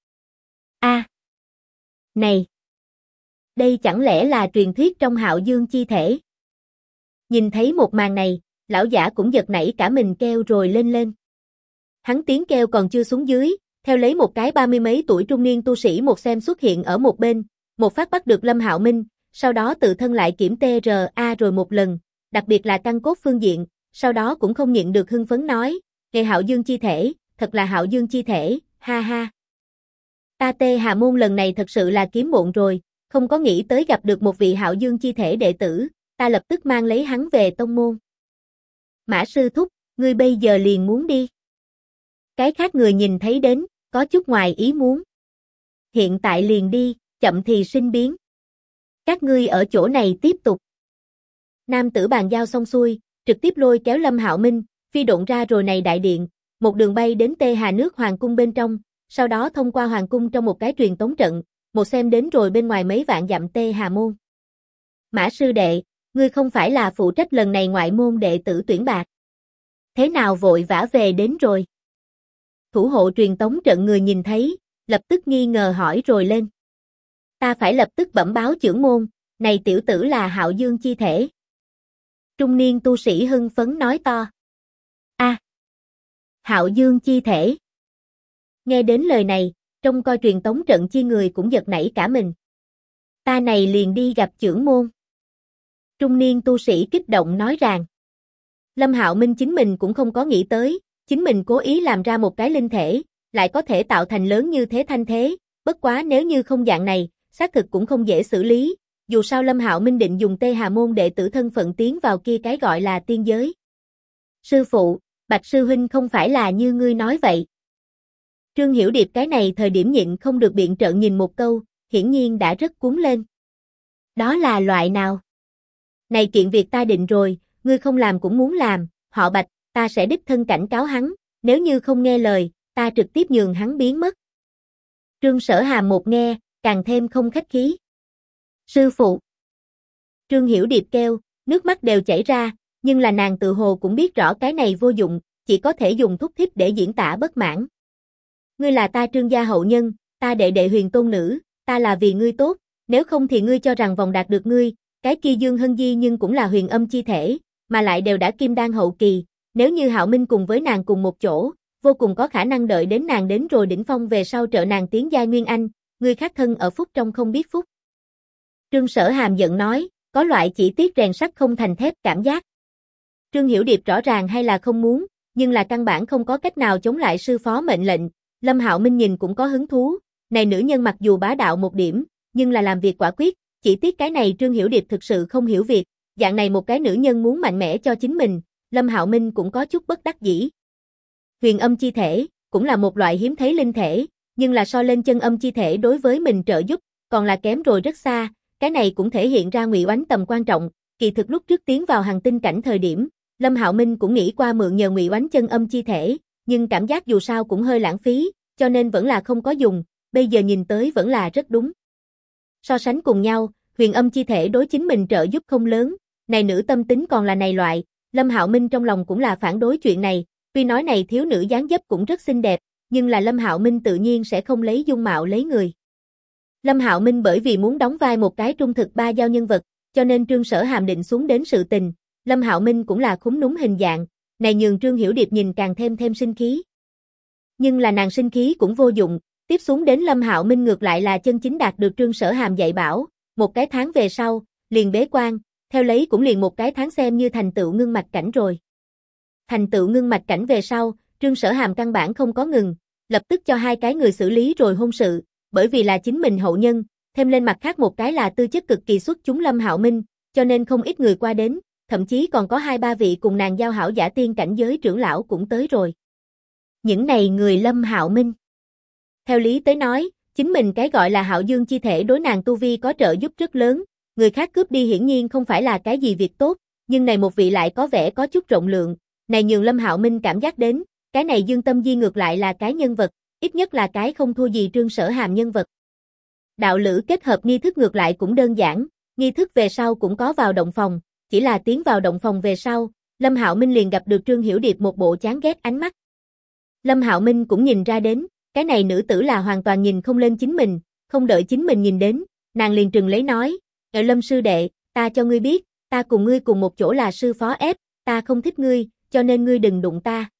Này! Đây chẳng lẽ là truyền thuyết trong Hạo Dương chi thể? Nhìn thấy một màn này, lão giả cũng giật nảy cả mình kêu rồi lên lên. Hắn tiếng kêu còn chưa xuống dưới, theo lấy một cái 30 mấy tuổi trung niên tu sĩ một xem xuất hiện ở một bên, một phát bắt được Lâm Hạo Minh, sau đó tự thân lại kiểm TRA rồi một lần, đặc biệt là căn cốt phương diện, sau đó cũng không nhịn được hưng phấn nói, "Ngày Hạo Dương chi thể, thật là Hạo Dương chi thể, ha ha. Ta Tê Hà môn lần này thật sự là kiếm bộn rồi, không có nghĩ tới gặp được một vị Hạo Dương chi thể đệ tử, ta lập tức mang lấy hắn về tông môn." Mã sư thúc, ngươi bây giờ liền muốn đi. Cái khác người nhìn thấy đến, có chút ngoài ý muốn. Hiện tại liền đi, chậm thì sinh biến. Các ngươi ở chỗ này tiếp tục. Nam tử bàn giao xong xuôi, trực tiếp lôi kéo Lâm Hạo Minh, phi độn ra rồi này đại điện, một đường bay đến Tê Hà nước hoàng cung bên trong, sau đó thông qua hoàng cung trong một cái truyền tống trận, một xem đến rồi bên ngoài mấy vạn dặm Tê Hà môn. Mã sư đệ, ngươi không phải là phụ trách lần này ngoại môn đệ tử tuyển bạt. Thế nào vội vã về đến rồi? Thủ hộ truyền tống trận người nhìn thấy, lập tức nghi ngờ hỏi rồi lên. Ta phải lập tức bẩm báo chưởng môn, này tiểu tử là Hạo Dương chi thể. Trung niên tu sĩ hưng phấn nói to. Hạo Dương chi thể. Nghe đến lời này, trong coi truyền tống trận chi người cũng giật nảy cả mình. Ta này liền đi gặp chưởng môn. Trung niên tu sĩ kích động nói rằng. Lâm Hạo Minh chính mình cũng không có nghĩ tới, chính mình cố ý làm ra một cái linh thể, lại có thể tạo thành lớn như thế thanh thế, bất quá nếu như không dạng này, xác thực cũng không dễ xử lý, dù sao Lâm Hạo Minh định dùng Tê Hà môn đệ tử thân phận tiến vào kia cái gọi là tiên giới. Sư phụ, Bạch sư huynh không phải là như ngươi nói vậy. Trương Hiểu Điệp cái này thời điểm nhịn không được biện trợn nhìn một câu, hiển nhiên đã rất cuốn lên. Đó là loại nào? Này kiện việc ta định rồi, ngươi không làm cũng muốn làm, họ Bạch, ta sẽ đích thân cảnh cáo hắn, nếu như không nghe lời, ta trực tiếp nhường hắn biến mất. Trương Sở Hàm một nghe, càng thêm không khách khí. Sư phụ. Trương Hiểu Điệp kêu, nước mắt đều chảy ra, nhưng là nàng tự hồ cũng biết rõ cái này vô dụng, chỉ có thể dùng thúc thiết để diễn tả bất mãn. Ngươi là ta Trương gia hậu nhân, ta đệ đệ Huyền tôn nữ, ta là vì ngươi tốt, nếu không thì ngươi cho rằng vòng đạt được ngươi, cái kia Dương Hân Di nhưng cũng là huyền âm chi thể, mà lại đều đã kim đan hậu kỳ, nếu như Hạo Minh cùng với nàng cùng một chỗ, vô cùng có khả năng đợi đến nàng đến rồi đỉnh phong về sau trợ nàng tiến giai nguyên anh, ngươi khác thân ở phúc trong không biết phúc. Trương Sở Hàm giận nói, có loại chỉ tiếc rèn sắt không thành thép cảm giác. Trương Hiểu Điệp rõ ràng hay là không muốn, nhưng là căn bản không có cách nào chống lại sư phó mệnh lệnh. Lâm Hạo Minh nhìn cũng có hứng thú, này nữ nhân mặc dù bá đạo một điểm, nhưng là làm việc quả quyết, chỉ tiếc cái này Trương Hiểu Điệp thực sự không hiểu việc, dạng này một cái nữ nhân muốn mạnh mẽ cho chính mình, Lâm Hạo Minh cũng có chút bất đắc dĩ. Huyền âm chi thể, cũng là một loại hiếm thấy linh thể, nhưng là so lên chân âm chi thể đối với mình trợ giúp, còn là kém rồi rất xa, cái này cũng thể hiện ra Ngụy Oánh tầm quan trọng, kỳ thực lúc trước tiến vào Hằng Tinh cảnh thời điểm, Lâm Hạo Minh cũng nghĩ qua mượn nhờ Ngụy Oánh chân âm chi thể, nhưng cảm giác dù sao cũng hơi lãng phí, cho nên vẫn là không có dùng, bây giờ nhìn tới vẫn là rất đúng. So sánh cùng nhau, huyền âm chi thể đối chính mình trợ giúp không lớn, này nữ tâm tính còn là này loại, Lâm Hạo Minh trong lòng cũng là phản đối chuyện này, tuy nói này thiếu nữ dáng dấp cũng rất xinh đẹp, nhưng là Lâm Hạo Minh tự nhiên sẽ không lấy dung mạo lấy người. Lâm Hạo Minh bởi vì muốn đóng vai một cái trung thực ba giao nhân vật, cho nên Trương Sở Hàm định xuống đến sự tình, Lâm Hạo Minh cũng là khúm núm hình dạng, này nhường Trương Hiểu Điệp nhìn càng thêm sinh khí. Nhưng là nàng sinh khí cũng vô dụng, tiếp xuống đến Lâm Hạo Minh ngược lại là chân chính đạt được Trương Sở Hàm dạy bảo, một cái tháng về sau, liền bế quan, theo lấy cũng liền một cái tháng xem như thành tựu ngưng mạch cảnh rồi. Thành tựu ngưng mạch cảnh về sau, Trương Sở Hàm căn bản không có ngừng, lập tức cho hai cái người xử lý rồi hôn sự, bởi vì là chính mình hậu nhân, thêm lên mặt khác một cái là tư chất cực kỳ xuất chúng Lâm Hạo Minh, cho nên không ít người qua đến, thậm chí còn có 2-3 vị cùng nàng giao hảo giả tiên cảnh giới trưởng lão cũng tới rồi. Những này người Lâm Hạo Minh. Theo lý tới nói, chính mình cái gọi là Hạo Dương chi thể đối nàng tu vi có trợ giúp rất lớn, người khác cướp đi hiển nhiên không phải là cái gì việc tốt, nhưng này một vị lại có vẻ có chút rộng lượng, này nhường Lâm Hạo Minh cảm giác đến, cái này Dương Tâm Di ngược lại là cái nhân vật, ít nhất là cái không thua gì Trương Sở Hàm nhân vật. Đạo lữ kết hợp nghi thức ngược lại cũng đơn giản, nghi thức về sau cũng có vào động phòng, chỉ là tiến vào động phòng về sau, Lâm Hạo Minh liền gặp được Trương Hiểu Điệp một bộ chán ghét ánh mắt. Lâm Hạo Minh cũng nhìn ra đến, cái này nữ tử là hoàn toàn nhìn không lên chính mình, không đợi chính mình nhìn đến, nàng liền trừng lấy nói, Lâm sư đệ, ta cho ngươi biết, ta cùng ngươi cùng một chỗ là sư phó ép, ta không thích ngươi, cho nên ngươi đừng đụng ta.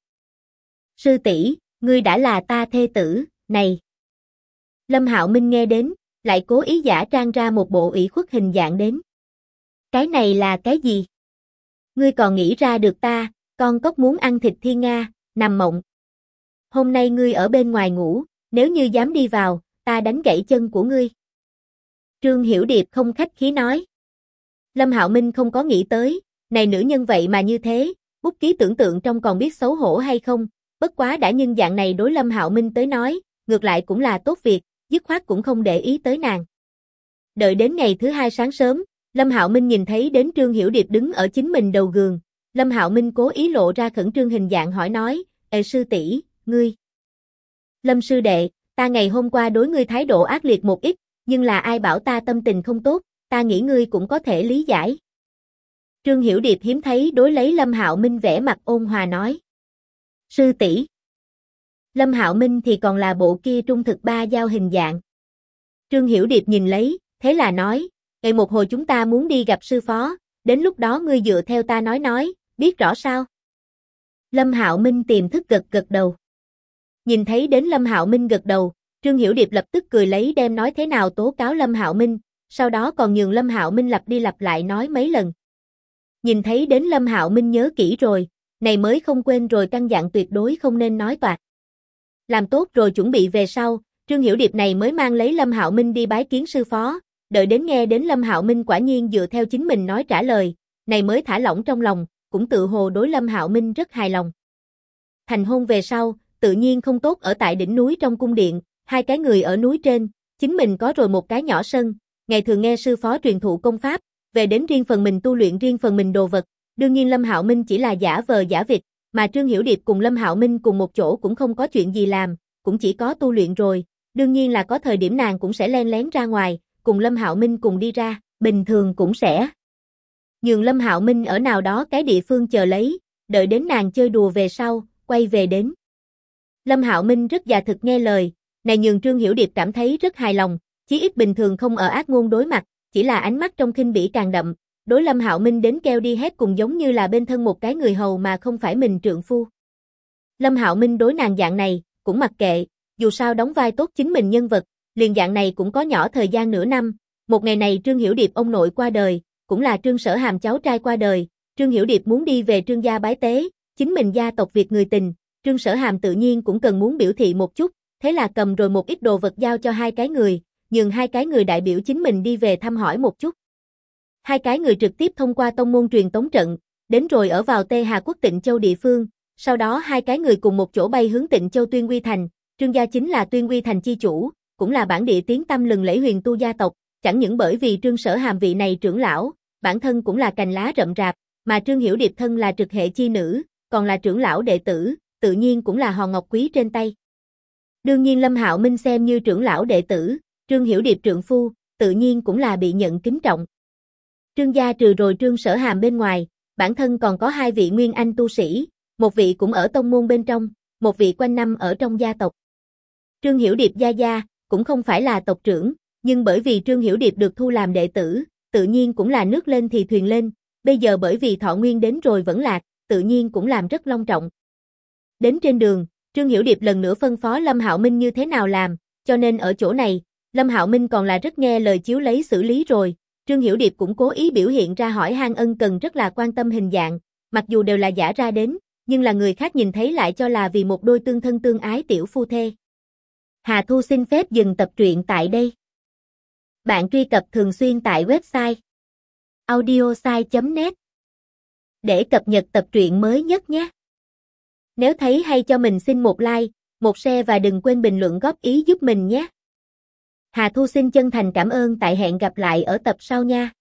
Sư tỷ, ngươi đã là ta thê tử, này. Lâm Hạo Minh nghe đến, lại cố ý giả trang ra một bộ ủy khuất hình dạng đến. Cái này là cái gì? Ngươi còn nghĩ ra được ta, con cóc muốn ăn thịt thiên nga, nằm mộng. Hôm nay ngươi ở bên ngoài ngủ, nếu như dám đi vào, ta đánh gãy chân của ngươi. Trương Hiểu Điệp không khách khí nói. Lâm Hạo Minh không có nghĩ tới, này nữ nhân vậy mà như thế, bút ký tưởng tượng trong còn biết xấu hổ hay không, bất quá đã nhân dạng này đối Lâm Hạo Minh tới nói, ngược lại cũng là tốt việc, dứt khoát cũng không để ý tới nàng. Đợi đến ngày thứ hai sáng sớm, Lâm Hạo Minh nhìn thấy đến Trương Hiểu Điệp đứng ở chính mình đầu giường, Lâm Hạo Minh cố ý lộ ra khẩn trương hình dạng hỏi nói, sư tỷ, ngươi. Lâm sư đệ, ta ngày hôm qua đối ngươi thái độ ác liệt một ít, nhưng là ai bảo ta tâm tình không tốt, ta nghĩ ngươi cũng có thể lý giải. Trương Hiểu Điệp hiếm thấy đối lấy Lâm Hạo Minh vẻ mặt ôn hòa nói. Sư tỷ. Lâm Hạo Minh thì còn là bộ kia trung thực ba giao hình dạng. Trương Hiểu Điệp nhìn lấy, thế là nói, ngày một hồi chúng ta muốn đi gặp sư phó, đến lúc đó ngươi dựa theo ta nói, biết rõ sao? Lâm Hạo Minh tiềm thức gật đầu. Nhìn thấy đến Lâm Hạo Minh gật đầu, Trương Hiểu Điệp lập tức cười lấy đem nói thế nào tố cáo Lâm Hạo Minh, sau đó còn nhường Lâm Hạo Minh lặp đi lặp lại nói mấy lần. Nhìn thấy đến Lâm Hạo Minh nhớ kỹ rồi, này mới không quên rồi căn dặn tuyệt đối không nên nói toạc. Làm tốt rồi chuẩn bị về sau, Trương Hiểu Điệp này mới mang lấy Lâm Hạo Minh đi bái kiến sư phó, đợi đến nghe đến Lâm Hạo Minh quả nhiên dựa theo chính mình nói trả lời, này mới thả lỏng trong lòng, cũng tự hồ đối Lâm Hạo Minh rất hài lòng. Thành hôn về sau, tự nhiên không tốt ở tại đỉnh núi trong cung điện, hai cái người ở núi trên, chính mình có rồi một cái nhỏ sân, ngày thường nghe sư phó truyền thụ công pháp, về đến riêng phần mình tu luyện riêng phần mình đồ vật, đương nhiên Lâm Hạo Minh chỉ là giả vờ giả vịt, mà Trương Hiểu Điệp cùng Lâm Hạo Minh cùng một chỗ cũng không có chuyện gì làm, cũng chỉ có tu luyện rồi, đương nhiên là có thời điểm nàng cũng sẽ len lén ra ngoài, cùng Lâm Hạo Minh cùng đi ra, bình thường cũng sẽ nhường Lâm Hạo Minh ở nào đó cái địa phương chờ lấy, đợi đến nàng chơi đùa về sau, quay về đến. Lâm Hạo Minh rất già thực nghe lời, này nhường Trương Hiểu Điệp cảm thấy rất hài lòng, chí ít bình thường không ở ác ngôn đối mặt, chỉ là ánh mắt trong khinh bỉ càng đậm, đối Lâm Hạo Minh đến keo đi hết cùng giống như là bên thân một cái người hầu mà không phải mình trượng phu. Lâm Hạo Minh đối nàng dạng này, cũng mặc kệ, dù sao đóng vai tốt chính mình nhân vật, liền dạng này cũng có nhỏ thời gian nửa năm, một ngày này Trương Hiểu Điệp ông nội qua đời, cũng là Trương Sở Hàm cháu trai qua đời, Trương Hiểu Điệp muốn đi về Trương gia bái tế, chính mình gia tộc Việt người tình, Trương Sở Hàm tự nhiên cũng cần muốn biểu thị một chút, thế là cầm rồi một ít đồ vật giao cho hai cái người, nhường hai cái người đại biểu chính mình đi về thăm hỏi một chút. Hai cái người trực tiếp thông qua tông môn truyền tống trận, đến rồi ở vào Tê Hà quốc Tịnh Châu địa phương, sau đó hai cái người cùng một chỗ bay hướng Tịnh Châu Tuyên Quy Thành, Trương gia chính là Tuyên Quy Thành chi chủ, cũng là bản địa tiếng tăm lừng lẫy huyền tu gia tộc, chẳng những bởi vì Trương Sở Hàm vị này trưởng lão, bản thân cũng là cành lá rậm rạp, mà Trương Hiểu Điệp thân là trực hệ chi nữ, còn là trưởng lão đệ tử, tự nhiên cũng là hòn ngọc quý trên tay. Đương nhiên Lâm Hạo Minh xem như trưởng lão đệ tử, Trương Hiểu Điệp trượng phu, tự nhiên cũng là bị nhận kính trọng. Trương gia trừ rồi Trương Sở Hàm bên ngoài, bản thân còn có hai vị nguyên anh tu sĩ, một vị cũng ở tông môn bên trong, một vị quanh năm ở trong gia tộc. Trương Hiểu Điệp gia gia, cũng không phải là tộc trưởng, nhưng bởi vì Trương Hiểu Điệp được thu làm đệ tử, tự nhiên cũng là nước lên thì thuyền lên, bây giờ bởi vì thọ nguyên đến rồi vẫn lạc, tự nhiên cũng làm rất long trọng. Đến trên đường, Trương Hiểu Điệp lần nữa phân phó Lâm Hạo Minh như thế nào làm, cho nên ở chỗ này, Lâm Hạo Minh còn là rất nghe lời chiếu lấy xử lý rồi. Trương Hiểu Điệp cũng cố ý biểu hiện ra hỏi han ân cần rất là quan tâm hình dạng, mặc dù đều là giả ra đến, nhưng là người khác nhìn thấy lại cho là vì một đôi tương thân tương ái tiểu phu thê. Hà Thu xin phép dừng tập truyện tại đây. Bạn truy cập thường xuyên tại website audiosai.net để cập nhật tập truyện mới nhất nhé. Nếu thấy hay cho mình xin một like, một share và đừng quên bình luận góp ý giúp mình nhé. Hà Thu xin chân thành cảm ơn, tại hẹn gặp lại ở tập sau nha.